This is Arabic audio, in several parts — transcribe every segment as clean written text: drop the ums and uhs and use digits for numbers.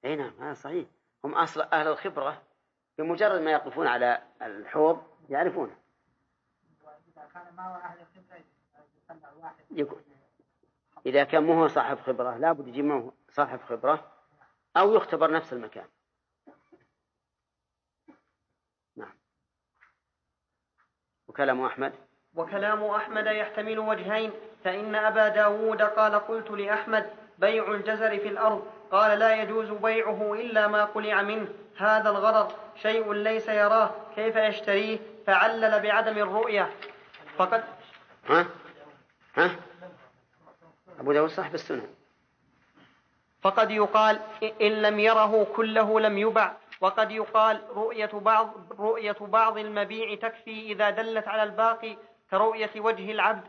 أي نعم هذا صحيح. هم أصل أهل الخبرة بمجرد ما يقفون على الحوض يعرفونه. إذا كان مو صاحب خبرة لا بد يجي معه صاحب خبرة أو يختبر نفس المكان. نعم. وكلام أحمد يحتمل وجهين، فإن أبا داود قال قلت لأحمد بيع الجزر في الأرض، قال لا يجوز بيعه إلا ما قلع منه، هذا الغرض شيء ليس يراه كيف يشتريه، فعلل بعدم الرؤية. فقد أبو داود صاحب السنة. فقد يقال إن لم يره كله لم يبع، وقد يقال رؤية بعض المبيع تكفي إذا دلت على الباقي كرؤية وجه العبد.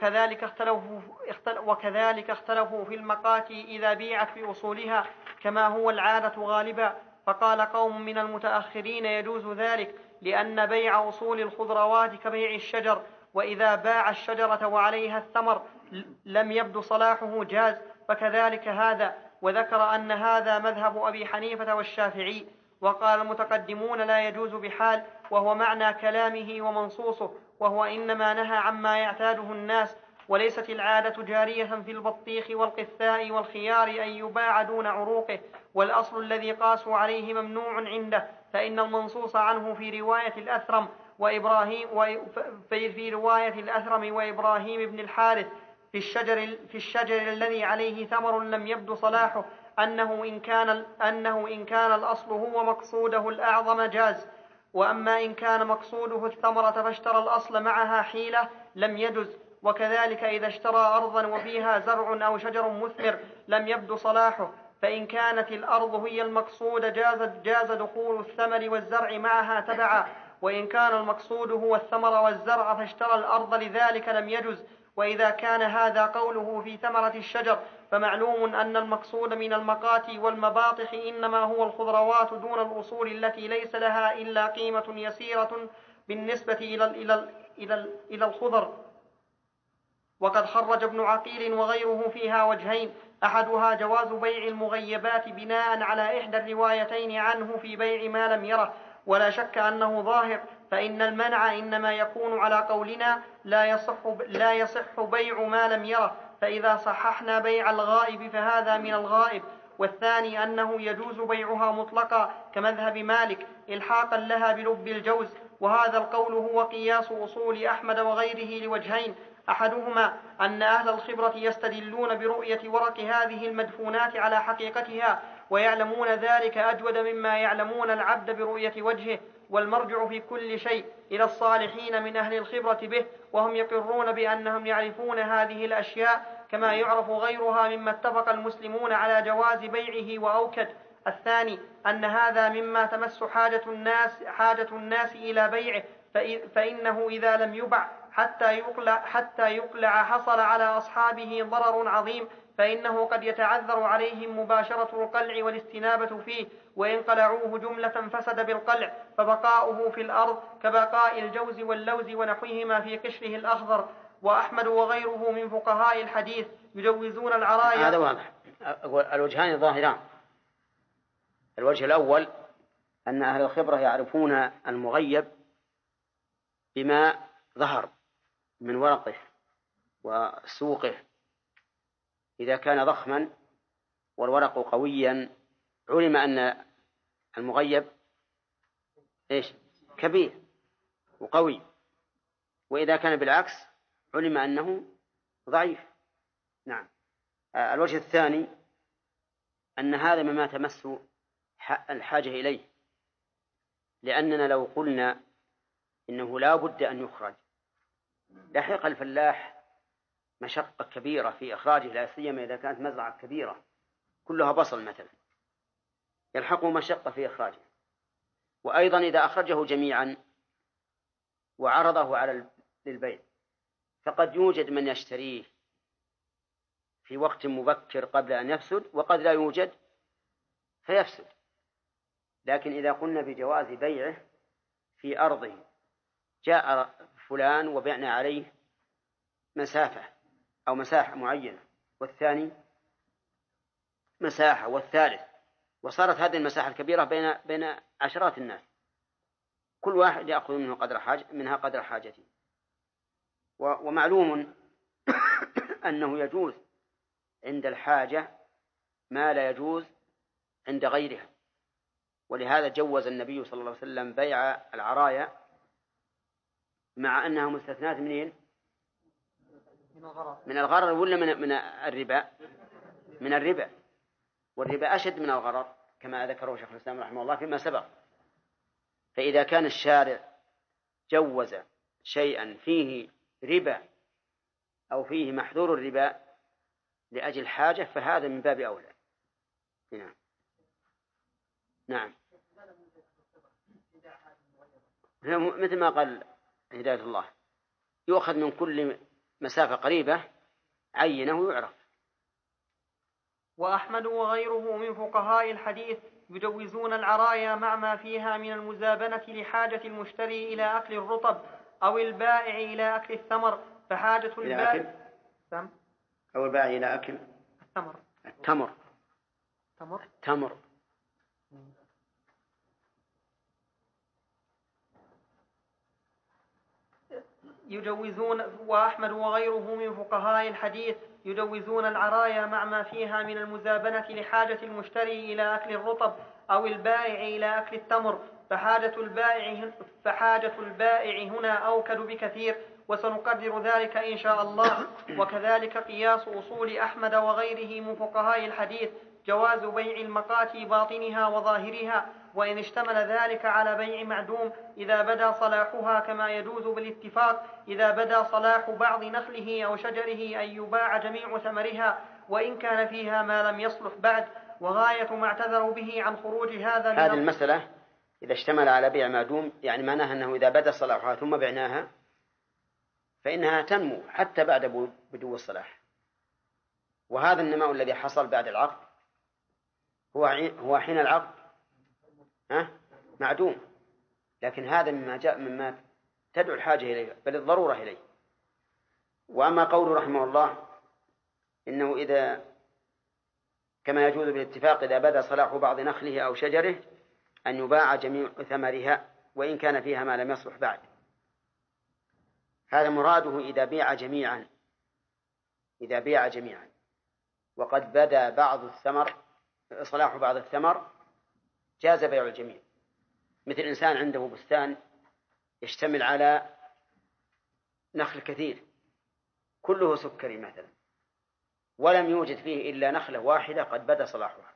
وكذلك اختلفوا في المقاتي إذا بيعت بأصولها كما هو العادة غالبا، فقال قوم من المتأخرين يجوز ذلك لأن بيع أصول الخضروات كبيع الشجر، وإذا باع الشجرة وعليها الثمر لم يبد صلاحه جاز، فكذلك هذا. وذكر أن هذا مذهب أبي حنيفة والشافعي. وقال المتقدمون لا يجوز بحال، وهو معنى كلامه ومنصوصه، وهو إنما نهى عما يعتاده الناس، وليست العادة جارية في البطيخ والقثاء والخيار أن يباع دون عروقه، والأصل الذي قاسوا عليه ممنوع عنده، فإن المنصوص عنه في رواية الأثرم وإبراهيم بن الحارث في الشجر الذي عليه ثمر لم يبد صلاحه أنه إن كان الأصل هو مقصوده الأعظم جاز، وأما إن كان مقصوده الثمرة فاشترى الأصل معها حيلة لم يجز. وكذلك إذا اشترى أرضا وفيها زرع أو شجر مثمر لم يبد صلاحه، فإن كانت الأرض هي المقصود جاز دخول الثمر والزرع معها تبعا، وإن كان المقصود هو الثمر والزرع فاشترى الأرض لذلك لم يجز. وإذا كان هذا قوله في ثمرة الشجر فمعلوم أن المقصود من المقاتي والمباطخ إنما هو الخضروات دون الأصول التي ليس لها إلا قيمة يسيرة بالنسبة إلى الخضر. وقد خرج ابن عقيل وغيره فيها وجهين، أحدها جواز بيع المغيبات بناء على إحدى الروايتين عنه في بيع ما لم يره، ولا شك أنه ظاهر، فإن المنع إنما يكون على قولنا لا يصح بيع ما لم يره، فإذا صححنا بيع الغائب فهذا من الغائب. والثاني أنه يجوز بيعها مطلقا كمذهب مالك إلحاقا لها بلب الجوز، وهذا القول هو قياس أصول أحمد وغيره لوجهين، أحدهما أن أهل الخبرة يستدلون برؤية ورق هذه المدفونات على حقيقتها ويعلمون ذلك أجود مما يعلمون العبد برؤية وجهه، والمرجع في كل شيء إلى الصالحين من أهل الخبرة به، وهم يقرون بأنهم يعرفون هذه الأشياء كما يعرف غيرها مما اتفق المسلمون على جواز بيعه وأوكد. الثاني أن هذا مما تمس حاجة الناس إلى بيعه، فإنه إذا لم يبع حتى يقلع حصل على أصحابه ضرر عظيم، فإنه قد يتعذر عليهم مباشرة القلع والاستنابة فيه، وإن قلعوه جملة فسد بالقلع، فبقاؤه في الأرض كبقاء الجوز واللوز ونحوهما في قشره الأخضر. وأحمد وغيره من فقهاء الحديث يجوزون العرايا. هذا واضح. الوجهان ظاهران. الوجه الأول أن أهل الخبرة يعرفون المغيب بما ظهر من ورقه وسوقه، إذا كان ضخما والورق قويا علم أن المغيب كبير وقوي، وإذا كان بالعكس علم أنه ضعيف. نعم. الوجه الثاني أن هذا مما تمس الحاجة إليه، لأننا لو قلنا إنه لا بد أن يخرج لحق الفلاح مشقة كبيرة في إخراجه، لا سيما إذا كانت مزرعة كبيرة كلها بصل مثلا يلحقه مشقة في إخراجه، وأيضا إذا أخرجه جميعا وعرضه للبيع فقد يوجد من يشتريه في وقت مبكر قبل أن يفسد، وقد لا يوجد فيفسد. لكن إذا قلنا بجواز بيعه في أرضه، جاء فلان وبعنا عليه مسافة أو مساحة معينة، والثاني مساحة، والثالث وصارت هذه المساحة الكبيرة بين عشرات الناس، كل واحد يأخذ منها قدر حاجته. ومعلوم أنه يجوز عند الحاجة ما لا يجوز عند غيرها، ولهذا جوز النبي صلى الله عليه وسلم بيع العرايا مع أنها مستثنات من الغرر ولا من الربا؟ من الربا، والربا أشد من الغرر كما ذكره شيخ الإسلام رحمه الله فيما سبق. فإذا كان الشارع جوز شيئا فيه ربا أو فيه محذور الربا لأجل حاجة فهذا من باب أولى. نعم. نعم، مثل ما قال هداية الله، يؤخذ من كل مسافة قريبة عينه ويعرف. وأحمد وغيره من فقهاء الحديث يجوزون العرايا مع ما فيها من المزابنة لحاجة المشتري إلى أكل الرطب أو البائع إلى أكل الثمر، فحاجة البائع أو البائع إلى أكل التمر. يجوزون وأحمد وغيره من فقهاء الحديث يجوزون العرايا مع ما فيها من المزابنة لحاجة المشتري إلى أكل الرطب أو البائع إلى أكل التمر، فحاجة البائع هنا أوكد بكثير، وسنقدر ذلك إن شاء الله. وكذلك قياس أصول أحمد وغيره من فقهاء الحديث جواز بيع المقاتي باطنها وظاهرها، وإن اشتمل ذلك على بيع معدوم إذا بدا صلاحها، كما يجوز بالاتفاق إذا بدا صلاح بعض نخله أو شجره أن يباع جميع ثمرها وإن كان فيها ما لم يصلح بعد. وغاية ما اعتذروا به عن خروج هذه المسألة إذا اشتمل على بيع معدوم يعني معناها أنه إذا بدا صلاحها ثم بعناها فإنها تنمو حتى بعد بدو الصلاح، وهذا النماء الذي حصل بعد العقد هو حين العقد معدوم، لكن هذا مما جاء مما تدعو الحاجة إليه بل الضرورة إليه. وأما قوله رحمه الله إنه إذا كما يجوز بالاتفاق إذا بدا صلاح بعض نخله أو شجره أن يباع جميع ثمرها وإن كان فيها ما لم يصلح بعد، هذا مراده إذا بيع جميعا وقد بدا صلاح بعض الثمر جاز بيع الجميع. مثل إنسان عنده بستان يشتمل على نخل كثير كله سكري مثلا، ولم يوجد فيه إلا نخلة واحدة قد بدا صلاحها،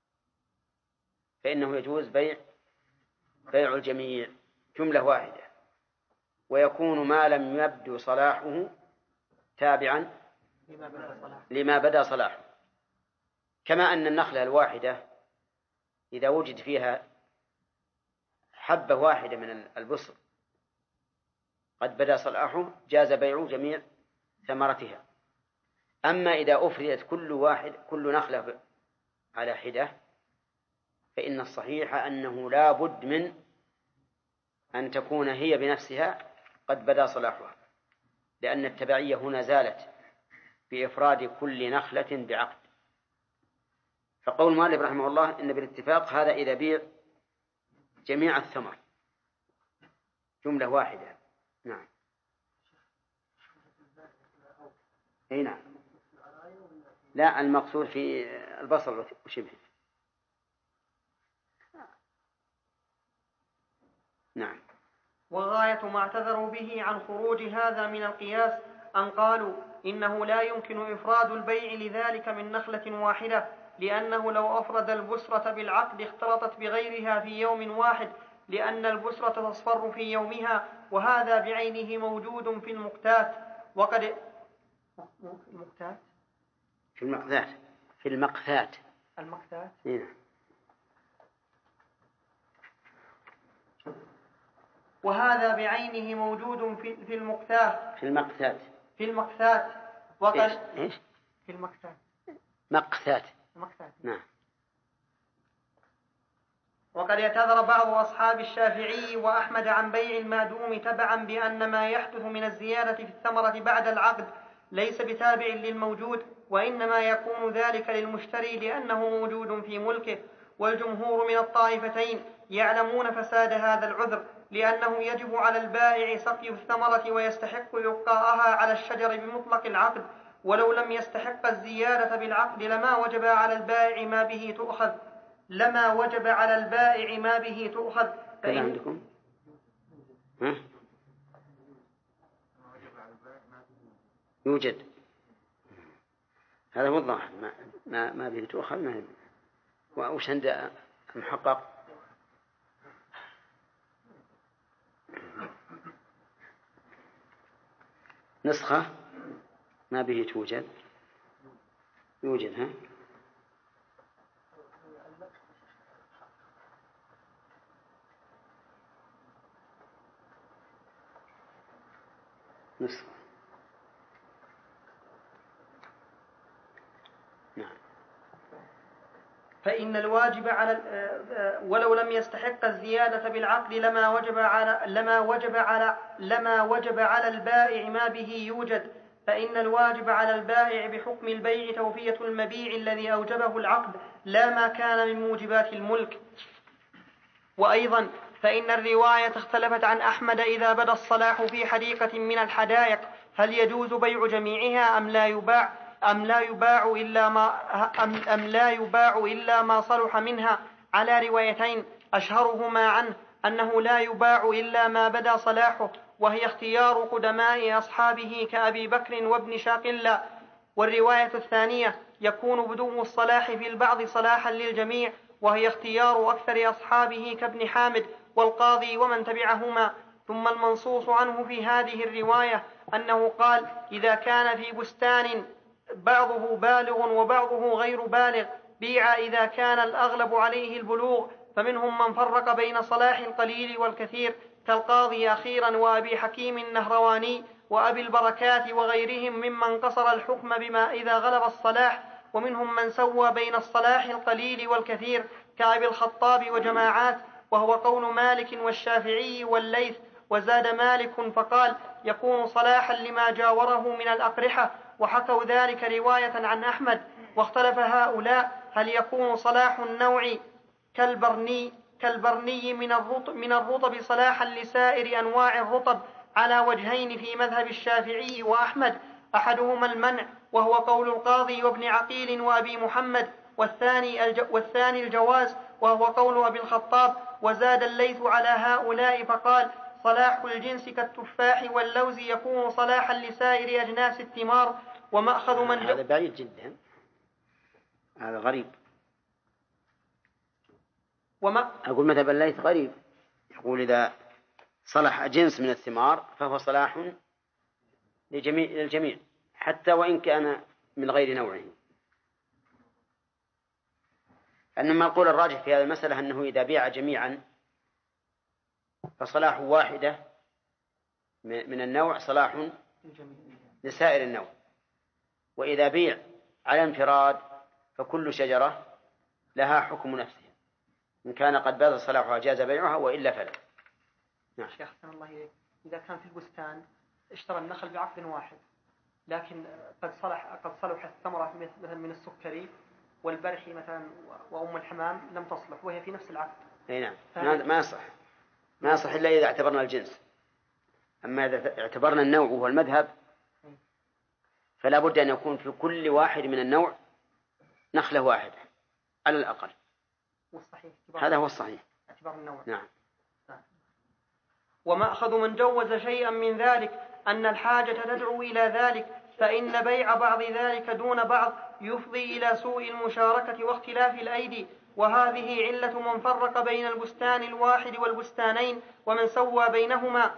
فإنه يجوز بيع الجميع جملة واحدة، ويكون ما لم يبدو صلاحه تابعا لما بدا صلاحه. كما أن النخلة الواحدة إذا وجد فيها حبة واحدة من البصر قد بدا صلاحه جاز بيع جميع ثمرتها. أما إذا أفردت كل نخلة على حدة فإن الصحيح أنه لا بد من أن تكون هي بنفسها قد بدا صلاحها، لأن التبعية هنا زالت بإفراد كل نخلة بعقد. فقول مالك رحمه الله إن بالاتفاق هذا إذا بيع جميع الثمر جملة واحدة. نعم. أي نعم. لا، المقصود في البصل وشبهه. نعم. وغاية ما اعتذروا به عن خروج هذا من القياس أن قالوا إنه لا يمكن إفراد البيع لذلك من نخلة واحدة، لأنه لو أفرد البسرة بالعقد اختلطت بغيرها في يوم واحد، لأن البسرة تصفر في يومها، وهذا بعينه موجود في المقتات. وقد في المقتات. وهذا بعينه موجود في المقتات. وقد في المقتات. نعم. وقد اعتذر بعض أصحاب الشافعي وأحمد عن بيع المادوم تبعا بأن ما يحدث من الزيادة في الثمرة بعد العقد ليس بتابع للموجود، وإنما يكون ذلك للمشتري لأنه موجود في ملكه. والجمهور من الطائفتين يعلمون فساد هذا العذر، لأنه يجب على البائع سقي الثمرة ويستحق إبقاءها على الشجر بمطلق العقد، ولو لم يستحق الزيادة بالعقد لما وجب على البائع ما به تؤخذ عندكم يوجد هذا هو الظاهر، ما به تؤخذ ما وش عند المحقق؟ نسخة ما به توجد يوجد ها نسخة نعم. فإن الواجب على ولو لم يستحق الزيادة بالعقد لما وجب على البائع ما به يوجد، فإن الواجب على البائع بحكم البيع توفية المبيع الذي أوجبه العقد لا ما كان من موجبات الملك. وأيضا فإن الرواية اختلفت عن أحمد إذا بدا الصلاح في حديقة من الحدائق هل يجوز بيع جميعها أم لا يباع إلا ما صلح منها، على روايتين أشهرهما عنه أنه لا يباع إلا ما بدا صلاحه، وهي اختيار قدماء أصحابه كأبي بكر وابن شاقلة. والرواية الثانية يكون بدو الصلاح في البعض صلاحا للجميع، وهي اختيار أكثر أصحابه كابن حامد والقاضي ومن تبعهما. ثم المنصوص عنه في هذه الرواية أنه قال إذا كان في بستان بعضه بالغ وبعضه غير بالغ بيع إذا كان الأغلب عليه البلوغ، فمنهم من فرق بين صلاح القليل والكثير كالقاضي أخيرا وأبي حكيم النهرواني وأبي البركات وغيرهم ممن قصر الحكم بما إذا غلب الصلاح، ومنهم من سوى بين الصلاح القليل والكثير كأبي الخطاب وجماعات، وهو قول مالك والشافعي والليث. وزاد مالك فقال يكون صلاحا لما جاوره من الأقرحة، وحكوا ذلك رواية عن أحمد. واختلف هؤلاء هل يكون صلاح النوع كالبرني من الرطب صلاحا لسائر أنواع الرطب على وجهين في مذهب الشافعي وأحمد، أحدهما المنع وهو قول القاضي وابن عقيل وأبي محمد، والثاني الجواز وهو قول أبي الخطاب. وزاد الليث على هؤلاء فقال صلاح الجنس كالتفاح واللوز يكون صلاحا لسائر أجناس الثمار. ومأخذ من هذا بعيد جدا، هذا غريب. أقول مذهب الليث غريب، يقول إذا صلح جنس من الثمار فهو صلاح للجميع حتى وإن كان من غير نوعه. إنما القول الراجح في هذه المسألة أنه إذا بيع جميعا فصلاح واحدة من النوع صلاح لسائر النوع، وإذا بيع على انفراد فكل شجرة لها حكم نفسها، إن كان قد بات صلاحها جاز بيعها وإلا فلا. نعم. شيخ أحسن الله إليك، إذا كان في البستان اشترى النخل بعقد واحد لكن قد صلح الثمرة مثلا من السكري والبرحي مثلا وأم الحمام لم تصلح وهي في نفس العقد. أي نعم. ما يصح إلا إذا اعتبرنا الجنس. أما إذا اعتبرنا النوع وهو المذهب فلا بد أن يكون في كل واحد من النوع نخلة واحدة على الأقل. هذا هو الصحيح اعتبار النوع. نعم. ومأخذ من جوز شيئا من ذلك أن الحاجة تدعو إلى ذلك، فإن بيع بعض ذلك دون بعض يفضي إلى سوء المشاركة واختلاف الأيدي، وهذه علة من فرق بين البستان الواحد والبستانين ومن سوى بينهما.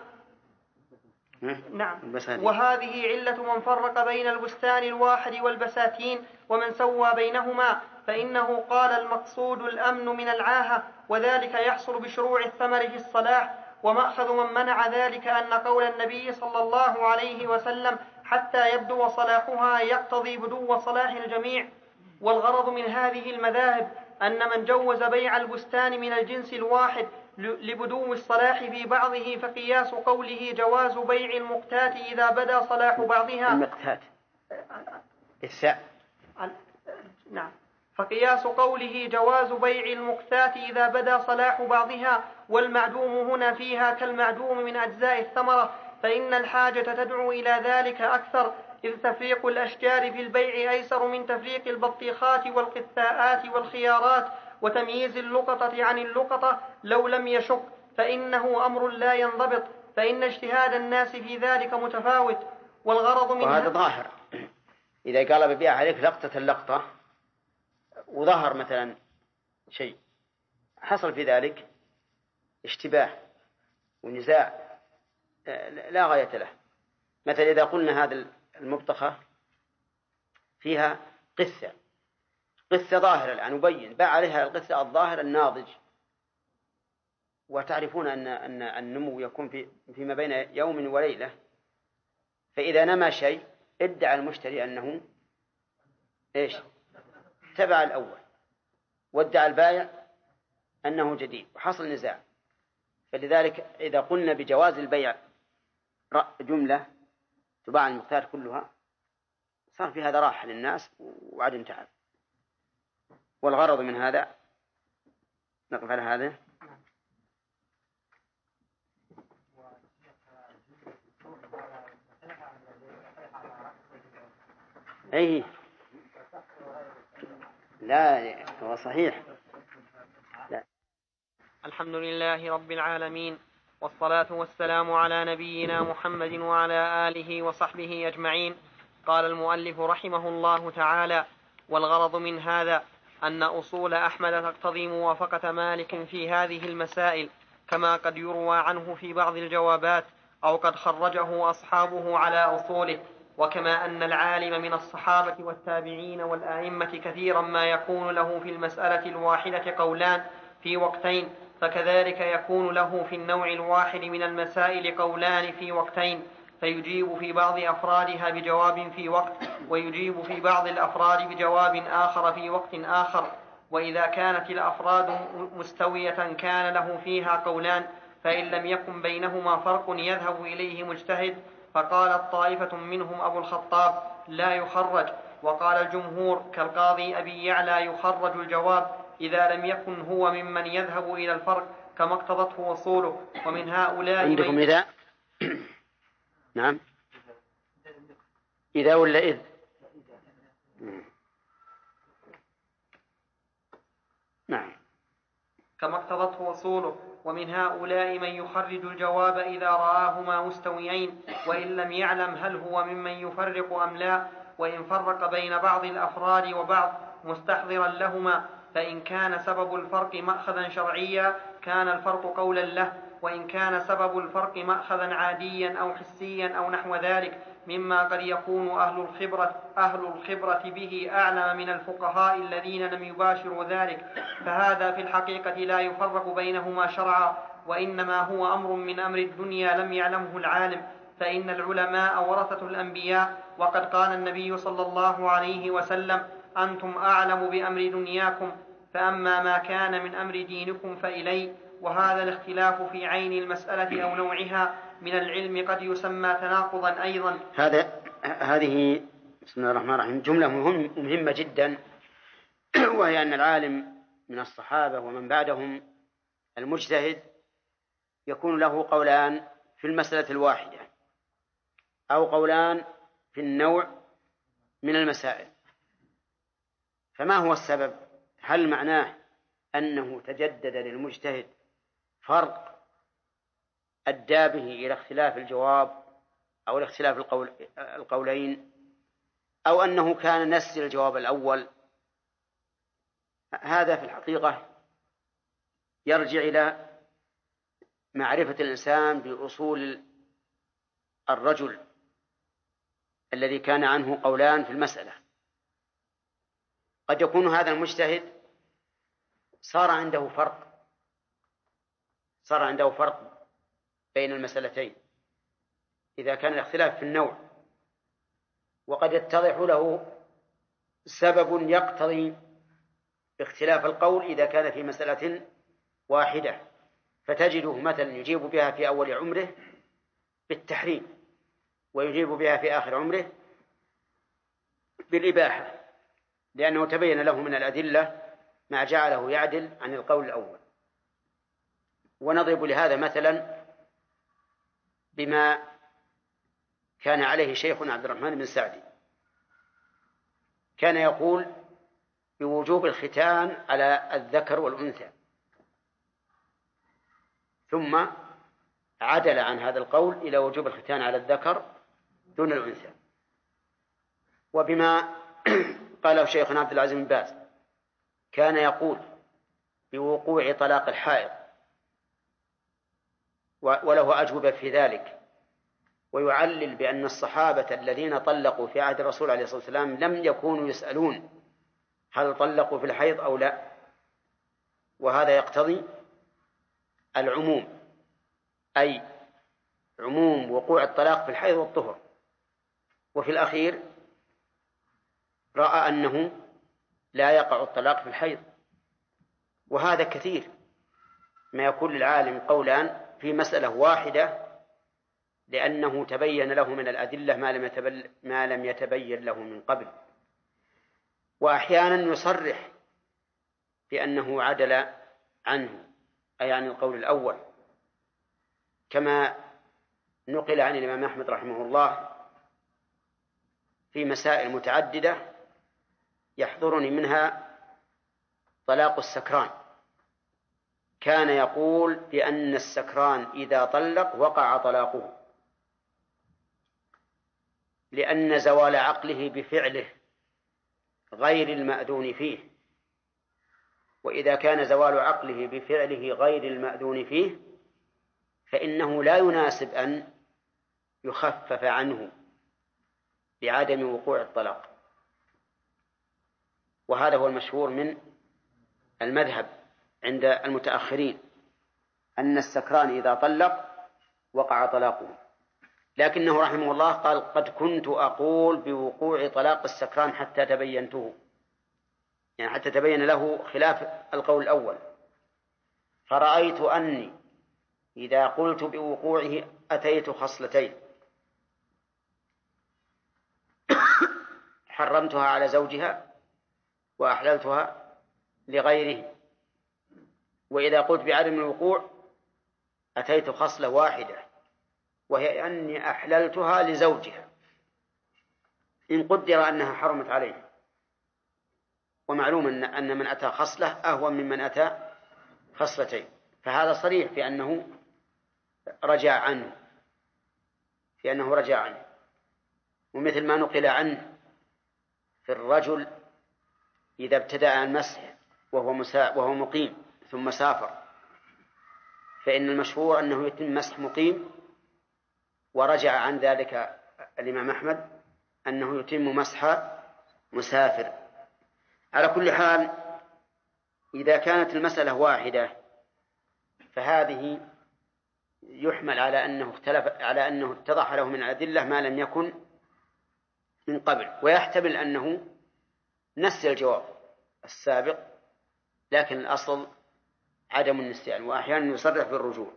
نعم. وهذه علة من فرق بين البستان الواحد والبساتين ومن سوى بينهما، فإنه قال المقصود الأمن من العاهة، وذلك يحصل بشروع الثمر في الصلاح. ومأخذ من منع ذلك أن قول النبي صلى الله عليه وسلم حتى يبدو صلاحها يقتضي بدو صلاح الجميع. والغرض من هذه المذاهب أن من جوز بيع البستان من الجنس الواحد لبدو الصلاح في بعضه فقياس قوله جواز بيع المقتات إذا بدا صلاح بعضها. المقتات الساء. نعم. فقياس قوله جواز بيع المقتات إذا بدا صلاح بعضها والمعدوم هنا فيها كالمعدوم من أجزاء الثمرة، فإن الحاجة تدعو إلى ذلك أكثر، إذ تفريق الأشجار في البيع أيسر من تفريق البطيخات والقثاءات والخيارات، وتمييز اللقطة عن اللقطة لو لم يشق فإنه أمر لا ينضبط، فإن اجتهاد الناس في ذلك متفاوت. والغرض من وهذا ظاهر. إذا قال ببيع عليك لقطة اللقطة وظهر مثلا شيء حصل في ذلك اشتباه ونزاع لا غاية له. مثلا إذا قلنا هذا المبطخة فيها قثة ظاهرة الآن نبين باع عليها القثة الظاهر الناضج، وتعرفون أن النمو يكون فيما بين يوم وليلة، فإذا نما شيء ادعى المشتري أنه إيش تبع الأول، وادعى البائع أنه جديد، وحصل نزاع. فلذلك إذا قلنا بجواز البيع جملة تباع المقتات كلها صار في هذا راحة للناس وعدم تعب. والغرض من هذا نقف على هذا. أي لا هو صحيح. لا. الحمد لله رب العالمين، والصلاة والسلام على نبينا محمد وعلى آله وصحبه أجمعين. قال المؤلف رحمه الله تعالى: والغرض من هذا أن أصول أحمد تقتضي موافقة مالك في هذه المسائل، كما قد يروى عنه في بعض الجوابات أو قد خرجه أصحابه على أصوله، وكما أن العالم من الصحابة والتابعين والأئمة كثيرا ما يكون له في المسألة الواحدة قولان في وقتين، فكذلك يكون له في النوع الواحد من المسائل قولان في وقتين، فيجيب في بعض أفرادها بجواب في وقت، ويجيب في بعض الأفراد بجواب آخر في وقت آخر. وإذا كانت الأفراد مستوية كان له فيها قولان، فإن لم يكن بينهما فرق يذهب إليه مجتهد. فقالت طائفة منهم أبو الخطاب: لا يخرج. وقال الجمهور كالقاضي أبي يعلى: يخرج الجواب إذا لم يكن هو ممن يذهب إلى الفرق كما اقتضته وصوله. ومن هؤلاء عندكم إذا نعم إذا ولا إذ نعم كما اقتضته وصوله. ومن هؤلاء من يخرج الجواب إذا رآهما مستويين، وإن لم يعلم هل هو ممن يفرق أم لا، وإن فرق بين بعض الأفراد وبعض مستحضرا لهما، فإن كان سبب الفرق مأخذا شرعيا كان الفرق قولا له، وإن كان سبب الفرق مأخذا عاديا أو حسيا أو نحو ذلك مما قد يكون أهل الخبرة به أعلم من الفقهاء الذين لم يباشروا ذلك، فهذا في الحقيقة لا يفرق بينهما شرعا، وإنما هو أمر من أمر الدنيا لم يعلمه العالم، فإن العلماء ورثة الأنبياء، وقد قال النبي صلى الله عليه وسلم: أنتم أعلم بأمر دنياكم، فأما ما كان من أمر دينكم فإلي. وهذا الاختلاف في عين المسألة أو نوعها من العلم قد يسمى تناقضا أيضا. هذه بسم الله الرحمن الرحيم جملة مهمة جدا، وهي أن العالم من الصحابة ومن بعدهم المجتهد يكون له قولان في المسألة الواحدة أو قولان في النوع من المسائل. فما هو السبب؟ هل معناه أنه تجدد للمجتهد فرق أدى به إلى اختلاف الجواب أو الاختلاف القولين، أو أنه كان نسي الجواب الأول؟ هذا في الحقيقة يرجع إلى معرفة الإنسان بأصول الرجل الذي كان عنه قولان في المسألة. قد يكون هذا المجتهد صار عنده فرق بين المسألتين إذا كان الاختلاف في النوع، وقد يتضح له سبب يقتضي اختلاف القول إذا كان في مسألة واحدة، فتجده مثلا يجيب بها في أول عمره بالتحريم، ويجيب بها في آخر عمره بالإباحة، لأنه تبين له من الأدلة ما جعله يعدل عن القول الأول. ونضرب لهذا مثلا بما كان عليه شيخنا عبد الرحمن بن سعدي، كان يقول بوجوب الختان على الذكر والأنثى، ثم عدل عن هذا القول إلى وجوب الختان على الذكر دون الأنثى. وبما قاله شيخنا عبد العزيز بن باز، كان يقول بوقوع طلاق الحائض، وله أجوبة في ذلك، ويعلل بأن الصحابة الذين طلقوا في عهد الرسول عليه الصلاة والسلام لم يكونوا يسألون هل طلقوا في الحيض أو لا، وهذا يقتضي العموم، أي عموم وقوع الطلاق في الحيض والطهر. وفي الأخير رأى أنه لا يقع الطلاق في الحيض، وهذا كثير ما يكون للعالم قولان في مسألة واحدة، لأنه تبين له من الأدلة ما لم يتبين له من قبل. وأحيانا يصرح بأنه عدل عنه، أي عن القول الأول، كما نقل عن الإمام أحمد رحمه الله في مسائل متعددة يحضرني منها طلاق السكران. كان يقول بأن السكران إذا طلق وقع طلاقه، لأن زوال عقله بفعله غير المأذون فيه، وإذا كان زوال عقله بفعله غير المأذون فيه فإنه لا يناسب أن يخفف عنه بعدم وقوع الطلاق. وهذا هو المشهور من المذهب عند المتأخرين، أن السكران إذا طلق وقع طلاقه. لكنه رحمه الله قال قد كنت أقول بوقوع طلاق السكران حتى تبينته، يعني حتى تبين له خلاف القول الأول، فرأيت أني إذا قلت بوقوعه أتيت خصلتين: حرمتها على زوجها وأحللتها لغيره، وإذا قلت بعدم الوقوع أتيت خصلة واحدة وهي أني أحللتها لزوجها إن قدر أنها حرمت عليه. ومعلوم أن من أتى خصلة أهون ممن أتى خصلتين، فهذا صريح في أنه رجع عنه، ومثل ما نقل عنه في الرجل إذا ابتدأ المسح وهو مقيم ثم سافر، فإن المشهور أنه يتم مسح مقيم، ورجع عن ذلك الإمام أحمد أنه يتم مسح مسافر. على كل حال، إذا كانت المسألة واحدة فهذه يحمل على أنه اتضح له من الأدلة ما لم يكن من قبل، ويحتمل أنه نسي الجواب السابق، لكن الأصل عدم النسيان، وأحيانا يصرح بالرجوع.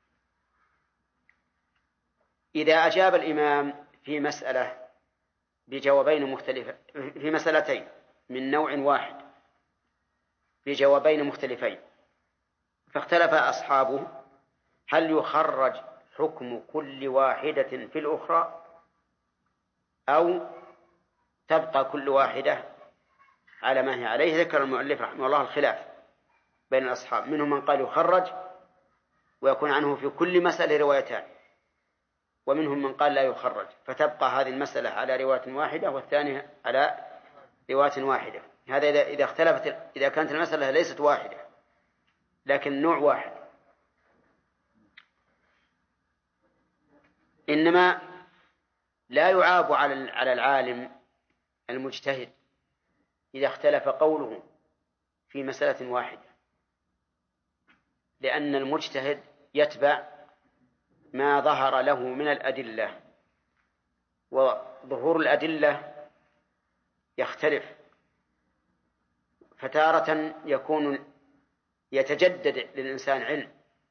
إذا أجاب الإمام في مسألة بجوابين مختلفين، في مسألتين من نوع واحد بجوابين مختلفين، فاختلف أصحابه هل يخرج حكم كل واحدة في الأخرى أو تبقى كل واحدة على ما هي عليه. ذكر المؤلف رحمه الله الخلاف بين الأصحاب، منهم من قال يخرج ويكون عنه في كل مسألة روايتان، ومنهم من قال لا يخرج، فتبقى هذه المسألة على رواية واحدة والثانية على رواية واحدة. هذا إذا كانت المسألة ليست واحدة لكن نوع واحد. إنما لا يعاب على العالم المجتهد إذا اختلف قوله في مسألة واحدة، لأن المجتهد يتبع ما ظهر له من الأدلة، وظهور الأدلة يختلف، فتارة يتجدد للإنسان علم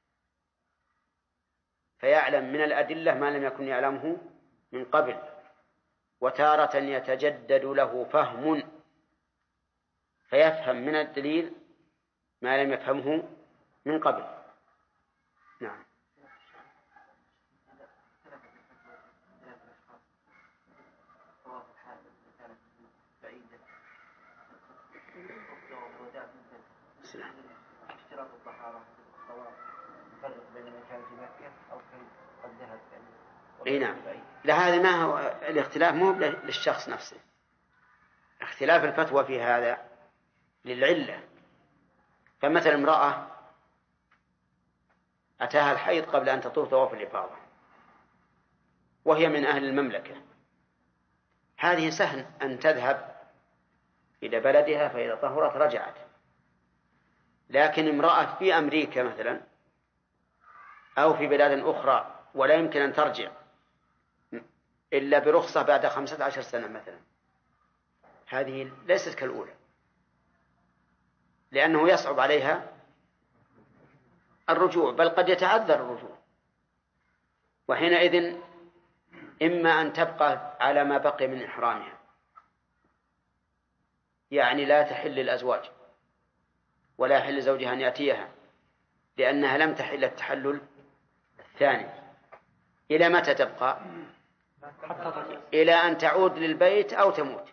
فيعلم من الأدلة ما لم يكن يعلمه من قبل، وتارة يتجدد له فهم فيفهم من الدليل ما لم يفهمه من قبل. نعم. اشتراط الطهارة الصواب يفرق بين من كان في مكة أو قد ذهب اي نعم. لهذا ما هو الاختلاف مو للشخص نفسه، اختلاف الفتوى في هذا للعلة. فمثلا امرأة أتاها الحيض قبل أن تطوف طواف الإفاضة وهي من أهل المملكة، هذه سهل أن تذهب إلى بلدها فإذا طهرت رجعت. لكن امرأة في أمريكا مثلا أو في بلاد أخرى ولا يمكن أن ترجع إلا برخصة بعد 15 سنة مثلا، هذه ليست كالأولى، لأنه يصعب عليها الرجوع، بل قد يتعذر الرجوع. وحينئذ إما أن تبقى على ما بقي من إحرامها، يعني لا تحل الأزواج ولا يحل زوجها أن يأتيها لأنها لم تحل التحلل الثاني. إلى متى تبقى؟ إلى أن تعود للبيت أو تموت.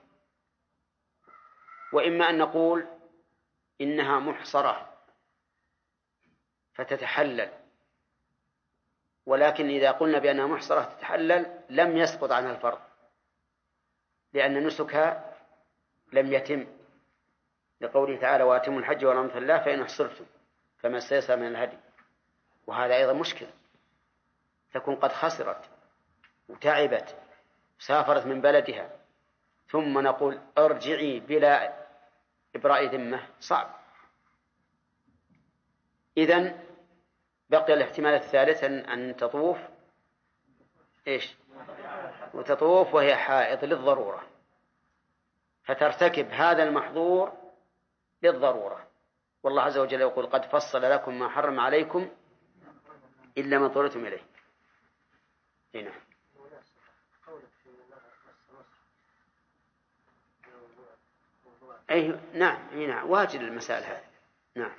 وإما أن نقول إنها محصرة فتتحلل، ولكن إذا قلنا بأنها محصرة تتحلل لم يسقط عنها الفرض، لأن نسكها لم يتم، لقوله تعالى وأتموا الحج والعمرة لله فإن أحصرتم فما استيسر من الهدي. وهذا أيضا مشكلة، تكون قد خسرت وتعبت وسافرت من بلدها ثم نقول ارجعي بلا إبراء ذمة، صعب. إذن بقي الاحتمال الثالث أن تطوف وتطوف وهي حائض للضرورة، فترتكب هذا المحظور للضرورة. والله عز وجل يقول قد فصل لكم ما حرم عليكم إلا ما اضطررتم إليه. هنا أي نعم، هنا واجد المسائل هذه. نعم.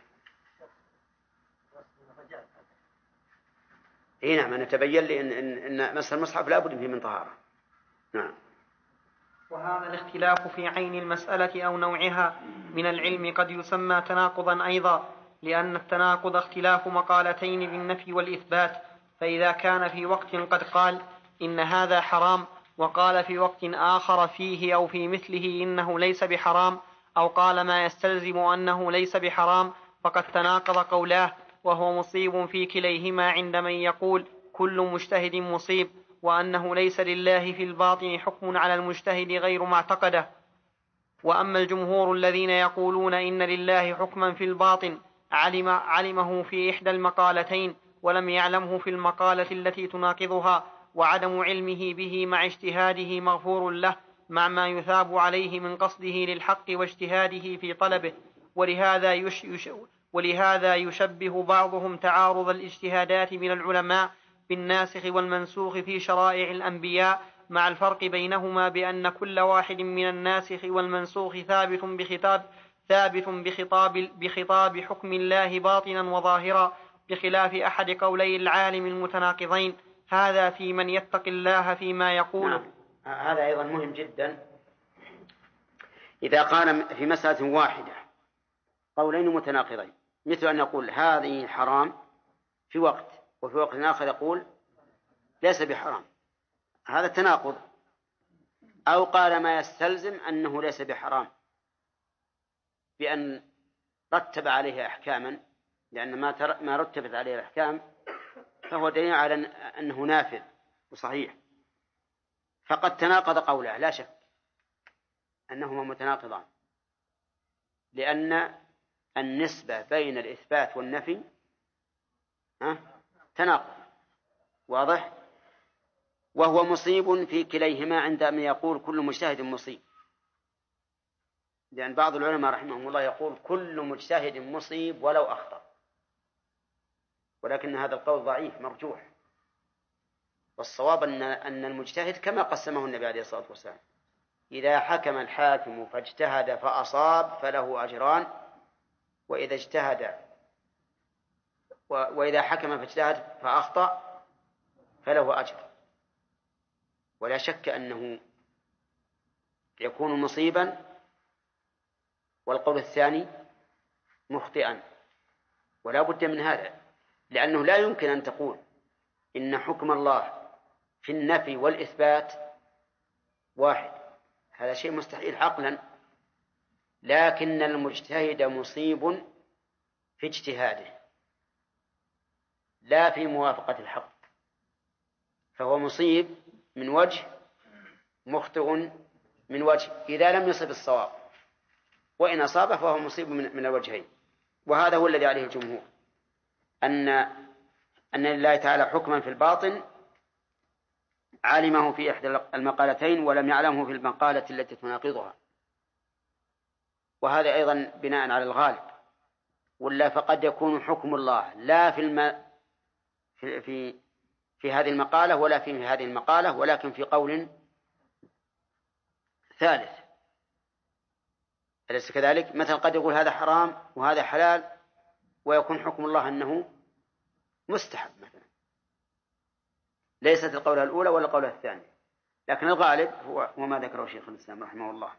اي نعم، أنا تبين لي إن مسح المصحف لا بد فيه من طهارة. نعم. وهذا الاختلاف في عين المسألة أو نوعها من العلم قد يسمى تناقضا أيضا، لأن التناقض اختلاف مقالتين بالنفي والإثبات. فإذا كان في وقت قد قال إن هذا حرام وقال في وقت آخر فيه أو في مثله إنه ليس بحرام، أو قال ما يستلزم أنه ليس بحرام، فقد تناقض قولاه، وهو مصيب في كليهما عند من يقول كل مجتهد مصيب، وأنه ليس لله في الباطن حكم على المجتهد غير ما اعتقده. وأما الجمهور الذين يقولون إن لله حكما في الباطن علمه في إحدى المقالتين ولم يعلمه في المقالة التي تناقضها، وعدم علمه به مع اجتهاده مغفور له مع ما يثاب عليه من قصده للحق واجتهاده في طلبه. ولهذا يشبه بعضهم تعارض الاجتهادات من العلماء بالناسخ والمنسوخ في شرائع الأنبياء، مع الفرق بينهما بأن كل واحد من الناسخ والمنسوخ بخطاب حكم الله باطنا وظاهرا، بخلاف أحد قولي العالم المتناقضين. هذا في من يتق الله فيما يقول. نعم. هذا أيضا مهم جدا. إذا قال في مسألة واحدة قولين متناقضين، مثل أن يقول هذه حرام في وقت وفي وقت آخر يقول ليس بحرام، هذا تناقض. أو قال ما يستلزم أنه ليس بحرام بأن رتب عليه أحكاما، لأن ما رتبت عليه الأحكام فهو دليل على أنه نافذ وصحيح. فقد تناقض قوله، لا شك أنهما متناقضان، لأن النسبة بين الإثبات والنفي تناقض واضح. وهو مصيب في كليهما عندما يقول كل مجتهد مصيب، لأن بعض العلماء رحمهم الله يقول كل مجتهد مصيب ولو أخطأ، ولكن هذا القول ضعيف مرجوح، والصواب أن المجتهد كما قسمه النبي عليه الصلاة والسلام إذا حكم الحاكم فاجتهد فأصاب فله أجران، وإذا حكم فاجتهد فأخطأ فله أجر. ولا شك أنه يكون مصيبا والقول الثاني مخطئا، ولا بد من هذا، لأنه لا يمكن أن تقول إن حكم الله في النفي والإثبات واحد، هذا شيء مستحيل عقلا. لكن المجتهد مصيب في اجتهاده لا في موافقة الحق، فهو مصيب من وجه، مخطئ من وجه إذا لم يصب الصواب، وإن أصابه فهو مصيب من الوجهين. وهذا هو الذي عليه الجمهور، أن لله تعالى حكما في الباطن علمه في إحدى المقالتين ولم يعلمه في المقالة التي تناقضها، وهذا أيضا بناء على الغالب، ولا فقد يكون حكم الله لا في هذه المقالة ولا في هذه المقالة، ولكن في قول ثالث، أليس كذلك؟ مثلا قد يقول هذا حرام وهذا حلال، ويكون حكم الله أنه مستحب مثلا، ليست القولة الأولى ولا القولة الثانية، لكن الغالب هو ما ذكره شيخ الإسلام رحمه الله.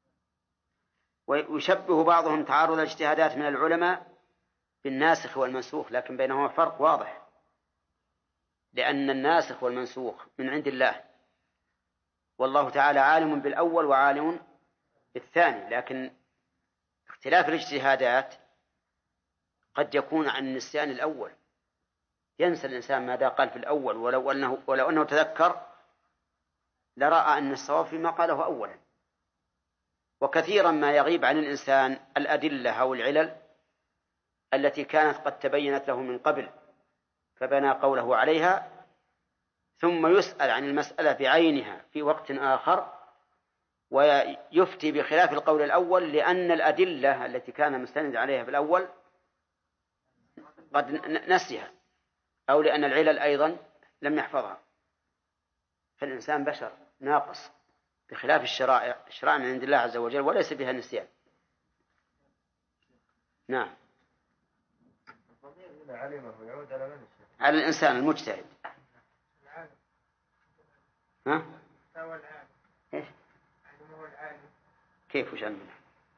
ويشبه بعضهم تعارض الاجتهادات من العلماء بالناسخ والمنسوخ، لكن بينهما فرق واضح، لأن الناسخ والمنسوخ من عند الله، والله تعالى عالم بالأول وعالم بالثاني، لكن اختلاف الاجتهادات قد يكون عن النسيان الأول، ينسى الإنسان ماذا قال في الأول، ولو أنه تذكر لرأى أن الصواب فيما قاله أولا. وكثيرا ما يغيب عن الإنسان الأدلة أو العلل التي كانت قد تبينت له من قبل فبنى قوله عليها، ثم يسأل عن المسألة بعينها في وقت آخر ويفتي بخلاف القول الأول، لأن الأدلة التي كان مستند عليها في الأول قد نسيها، أو لأن العلل أيضا لم يحفظها. فالإنسان بشر ناقص، بخلاف الشرائع من عند الله عز وجل وليس بها نسيان. نعم. على الإنسان المجتهد. ها؟ إيش؟ كيف وش علمه؟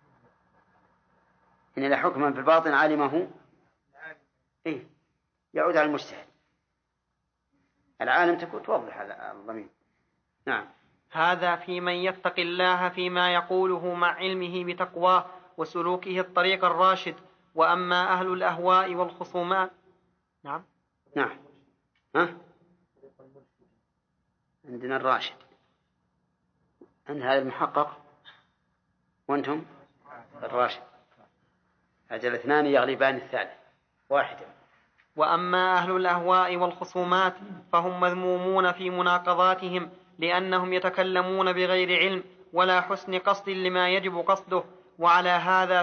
إن لا حكما في الباطن علمه، إيه؟ يعود على المجتهد. العالم تكون توضح على الضمير. نعم. هذا في من يتقي الله فيما يقوله مع علمه بتقواه وسلوكه الطريق الراشد. وأما أهل الأهواء والخصومات. نعم. نعم. ها؟ عندنا الراشد، عند هذا المحقق، وأنتم الراشد. أجل اثنان يغلبان الثالث واحدا. وأما أهل الأهواء والخصومات فهم مذمومون في مناقضاتهم، لأنهم يتكلمون بغير علم ولا حسن قصد لما يجب قصده. وعلى هذا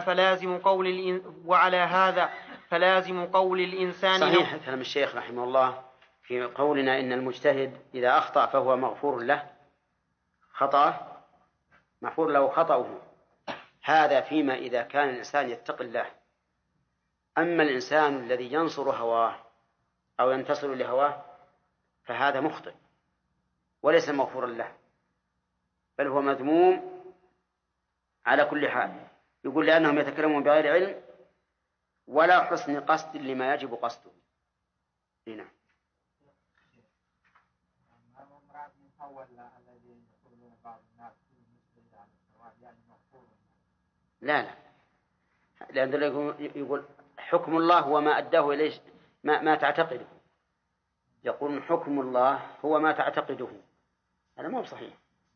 فلازم قول الإنسان. صحيح كلام الشيخ رحمه الله في قولنا إن المجتهد إذا أخطأ فهو مغفور له خطأه، مغفور له خطأه، هذا فيما إذا كان الإنسان يتقي الله. أما الإنسان الذي ينصر هواه أو ينتصر لهواه فهذا مخطئ وليس مغفورا له، بل هو مذموم على كل حال. يقول لأنهم يتكلمون بغير علم ولا حسن قصد لما يجب قصده. هنا لا لأن يقول حكم الله هو ما أداه إليه ما تعتقده، يقول حكم الله هو ما تعتقده، هذا مو بصحيح.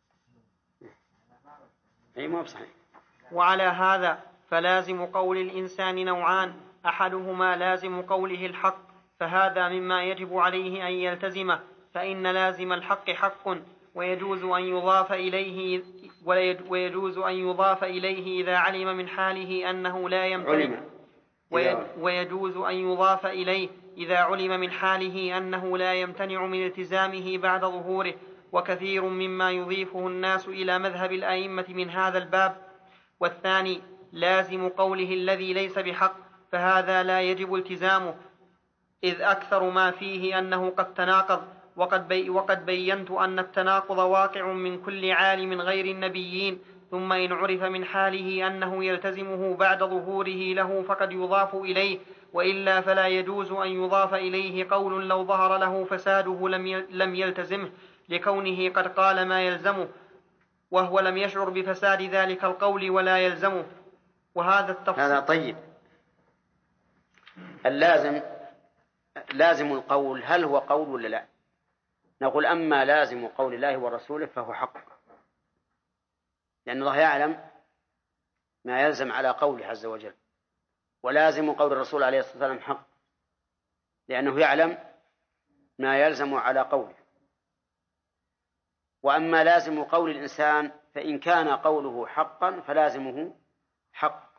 أي مو بصحيح. وعلى هذا فلازم قول الإنسان نوعان: أحدهما لازم قوله الحق، فهذا مما يجب عليه أن يلتزمه، فإن لازم الحق حق، ويجوز أن يضاف إليه إذا علم من حاله أنه لا يمتنع، ويجوز أن يضاف إليه إذا علم من حاله أنه لا يمتنع من التزامه بعد ظهوره، وكثير مما يضيفه الناس إلى مذهب الأئمة من هذا الباب. والثاني لازم قوله الذي ليس بحق، فهذا لا يجب التزامه، إذ أكثر ما فيه أنه قد تناقض، وقد بينت أن التناقض واقع من كل عالم غير النبيين، ثم إن عرف من حاله أنه يلتزمه بعد ظهوره له فقد يضاف إليه، وإلا فلا يجوز أن يضاف إليه قول لو ظهر له فساده لم يلتزمه، لكونه قد قال ما يلزمه وهو لم يشعر بفساد ذلك القول ولا يلزمه. وهذا التفصيل. هذا طيب. لازم القول هل هو قول ولا لا؟ نقول أما لازم قول الله ورسوله فهو حق، لأن الله يعلم ما يلزم على قوله عز وجل، ولازم قول الرسول عليه الصلاة والسلام حق، لأنه يعلم ما يلزم على قوله. وأما لازم قول الإنسان فإن كان قوله حقا فلازمه حق،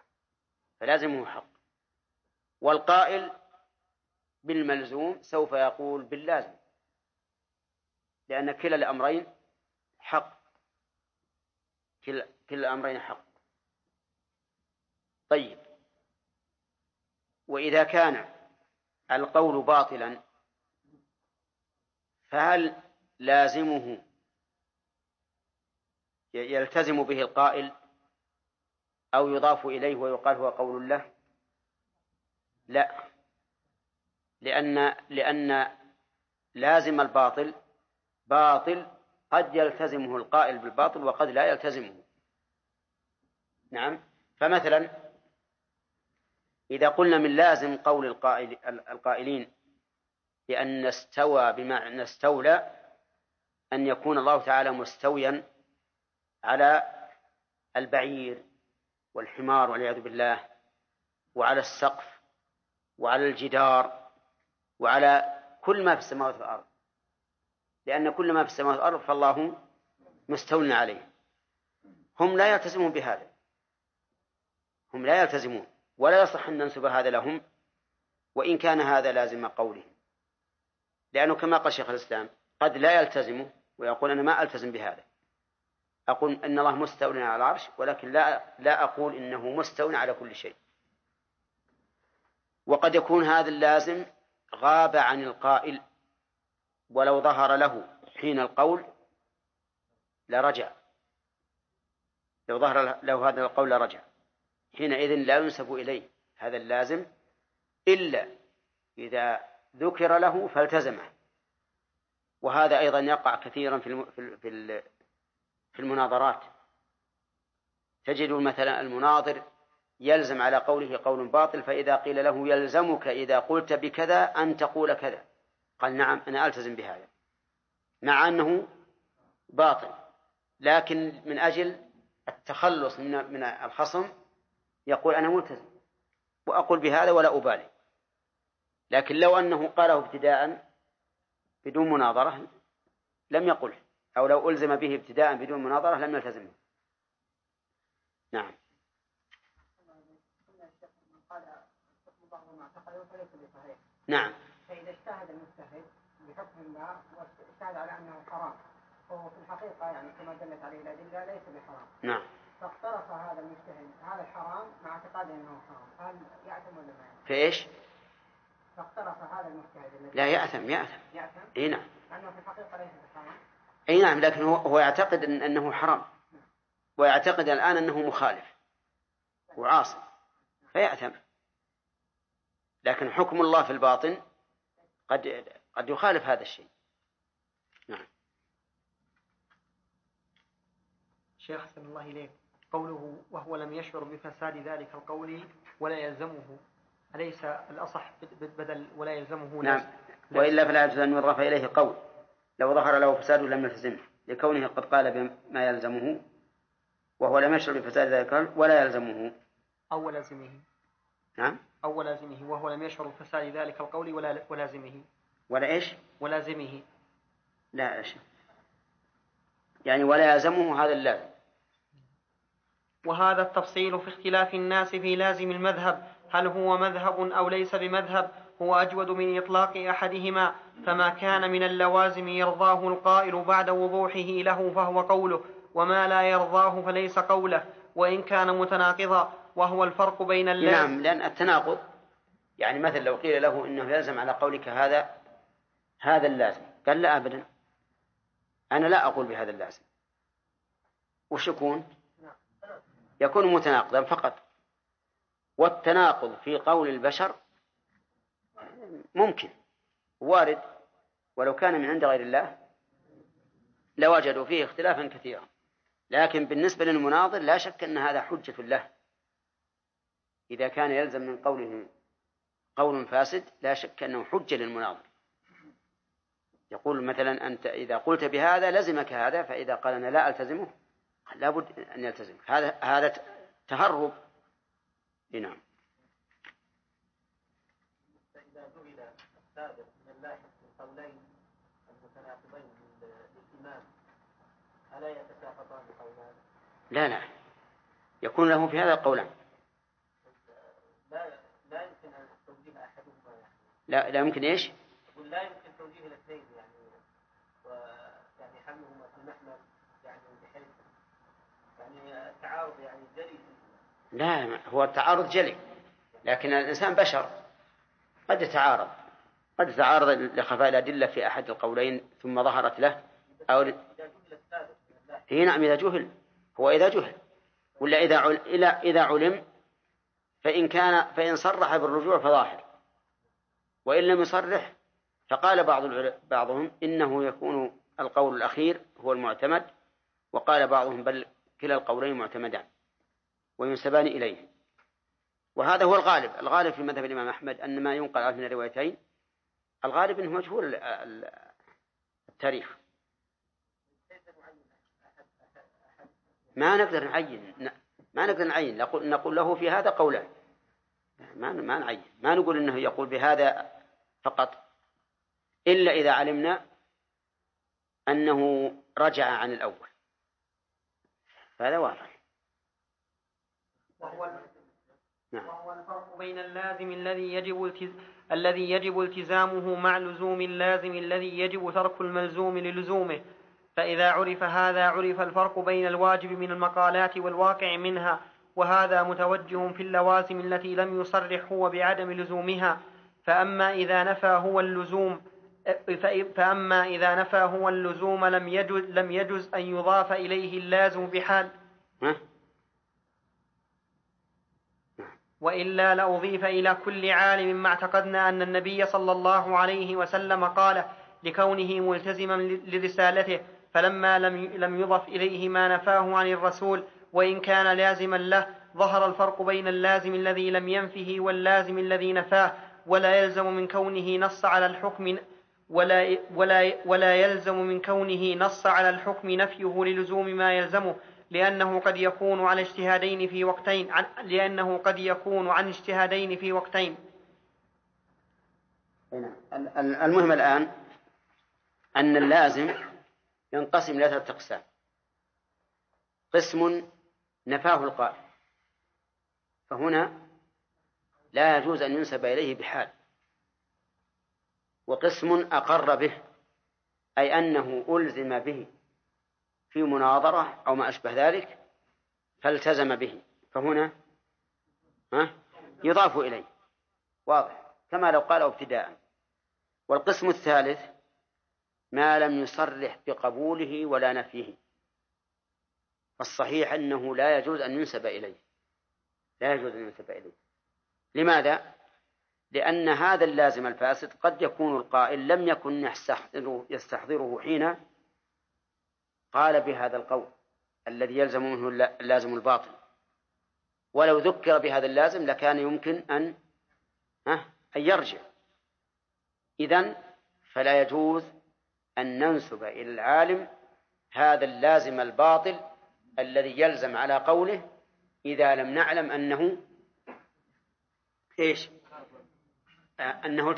والقائل بالملزوم سوف يقول باللازم، لأن كلا الأمرين حق، كلا الأمرين حق. طيب، وإذا كان القول باطلا فهل لازمه يلتزم به القائل أو يضاف إليه ويقال هو قول الله؟ لا، لأن لازم الباطل باطل، قد يلتزمه القائل بالباطل وقد لا يلتزمه. نعم، فمثلا إذا قلنا من لازم قول القائلين بأن استوى بمعنى استولى أن يكون الله تعالى مستويا على البعير والحمار والعياذ بالله، وعلى السقف وعلى الجدار وعلى كل ما في السماوات والأرض، لأن كل ما في السماوات والأرض فالله مستولى عليه. هم لا يلتزمون بهذا، هم لا يلتزمون، ولا يصح أن ننسب هذا لهم وإن كان هذا لازم قولهم، لأنه كما قال شيخ الإسلام قد لا يلتزمه ويقول أنا ما ألتزم بهذا، أقول أن الله مستولى على العرش ولكن لا أقول إنه مستولى على كل شيء. وقد يكون هذا اللازم غاب عن القائل، ولو ظهر له حين القول لرجع، لو ظهر له هذا القول لرجع، حينئذ لا ينسب إليه هذا اللازم إلا إذا ذكر له فالتزمه. وهذا أيضا يقع كثيرا في المناظرات، تجد مثلا المناظر يلزم على قوله قول باطل، فإذا قيل له يلزمك إذا قلت بكذا أن تقول كذا، قال نعم أنا ألتزم بهذا، مع أنه باطل، لكن من أجل التخلص من الخصم يقول أنا ملتزم وأقول بهذا ولا أبالي. لكن لو أنه قاله ابتداء بدون مناظرة لم يقله، أو لو ألزم به ابتداء بدون مناظرة لم يلتزمه. نعم. نعم. فإذا اجتهد المجتهد بحكم الله واجتهد على أنه حرام، وهو في الحقيقة يعني كما دلت عليه الأدلة ليس بحرام. نعم. فاقترف هذا المجتهد هذا الحرام مع اعتقاده أنه حرام، هل يأثم ولا ما يأثم؟ في إيش؟ فاقترف هذا المجتهد لا يأثم. إيه نعم. لأنه في الحقيقة ليس بحرام. أي نعم، لكن هو يعتقد أنه حرام، ويعتقد الآن أنه مخالف وعاصي فيأثم، لكن حكم الله في الباطن قد يخالف هذا الشيء. نعم. شيخ حسن الله إليه، قوله وهو لم يشعر بفساد ذلك القول ولا يلزمه، أليس الأصح بدل ولا يلزمه؟ نعم، وإلا فلا يجوز أن يضاف إليه قول لو ظهر له فساد لم يلتزمه، لكونه قد قال بما يلزمه وهو لم يشعر بفساد ذلك القول ولا يلزمه أو لازمه. نعم، أو لازمه، وهو لم يشعر بفساد ذلك القول ولازمه. ولا إيش؟ ولازمه. لا إيش يعني ولا يلزمه هذا اللازم. وهذا التفصيل في اختلاف الناس في لازم المذهب، هل هو مذهب أو ليس بمذهب، هو أجود من إطلاق أحدهما، فما كان من اللوازم يرضاه القائل بعد وضوحه له فهو قوله، وما لا يرضاه فليس قوله، وإن كان متناقضا، وهو الفرق بين اللازم. نعم، لأن التناقض يعني مثلا لو قيل له إنه يلزم على قولك هذا اللازم، قال لا أبدا، أنا لا أقول بهذا اللازم، وش يكون متناقضا فقط. والتناقض في قول البشر ممكن وارد، ولو كان من عند غير الله لوجدوا فيه اختلافا كثيرا، لكن بالنسبة للمناظر لا شك أن هذا حجة له. إذا كان يلزم من قوله قول فاسد لا شك أنه حجة للمناظر. يقول مثلا أنت إذا قلت بهذا لزمك هذا، فإذا قال أنا لا ألتزمه لابد أن يلتزم. هذا تهرب. نعم. فإذا جعل السابق من اللاحق من قولين المتناقضين للإمام ألا يتساقطان قولان؟ لا، يكون له في هذا قولان. لا يمكن أن توجيه أحدهما لا يمكن إيش؟ لا يمكن توجيه الاثنين يعني حملهما في المحمل يعني بحيث يعني التعارض يعني جلي. لا، هو التعارض جلي، لكن الإنسان بشر قد يتعارض لخفاء الأدلة في أحد القولين ثم ظهرت له أو هي. نعم، إذا جهل، هو إذا جهل، ولا إذا علم فإن صرح بالرجوع فظاهر، وإن لم يصرح فقال بعضهم إنه يكون القول الأخير هو المعتمد، وقال بعضهم بل كلا القولين معتمدان وينسبان إليه. وهذا هو الغالب في مذهب الإمام أحمد، أن ما ينقل من الروايتين الغالب أنه مجهول التاريخ. ما نقدر نعين نقول له في هذا قولان، ما نعين، ما نقول إنه يقول بهذا فقط، إلا إذا علمنا أنه رجع عن الأول، هذا واضح. وهو الفرق بين اللازم الذي يجب التزامه مع لزوم اللازم الذي يجب ترك الملزوم للزومه. فإذا عرف هذا عرف الفرق بين الواجب من المقالات والواقع منها، وهذا متوجه في اللوازم التي لم يصرح هو بعدم لزومها. فأما إذا نفى هو اللزوم لم يجز أن يضاف إليه اللازم بحال، وإلا لأضيف إلى كل عالم ما اعتقدنا أن النبي صلى الله عليه وسلم قال لكونه ملتزما لرسالته، فلما لم يضف إليه ما نفاه عن الرسول وإن كان لازما له، ظهر الفرق بين اللازم الذي لم ينفه واللازم الذي نفاه. ولا يلزم من كونه نص على الحكم نفيه للزوم ما يلزمه، لأنه قد يكون عن اجتهادين في وقتين. المهم الآن أن اللازم ينقسم إلى 3 أقسام: قسم نفاه القائل، فهنا لا يجوز أن ينسب إليه بحال، وقسم أقر به، أي أنه ألزم به في مناظرة أو ما أشبه ذلك فالتزم به، فهنا يضاف إليه، واضح، كما لو قال ابتداء. والقسم الثالث ما لم يصرح بقبوله ولا نفيه، فالصحيح أنه لا يجوز أن ينسب إليه. لماذا؟ لأن هذا اللازم الفاسد قد يكون القائل لم يكن يستحضره حين قال بهذا القول الذي يلزم منه اللازم الباطل، ولو ذكر بهذا اللازم لكان يمكن أن يرجع. إذن فلا يجوز أن ننسب إلى العالم هذا اللازم الباطل الذي يلزم على قوله إذا لم نعلم أنه أنه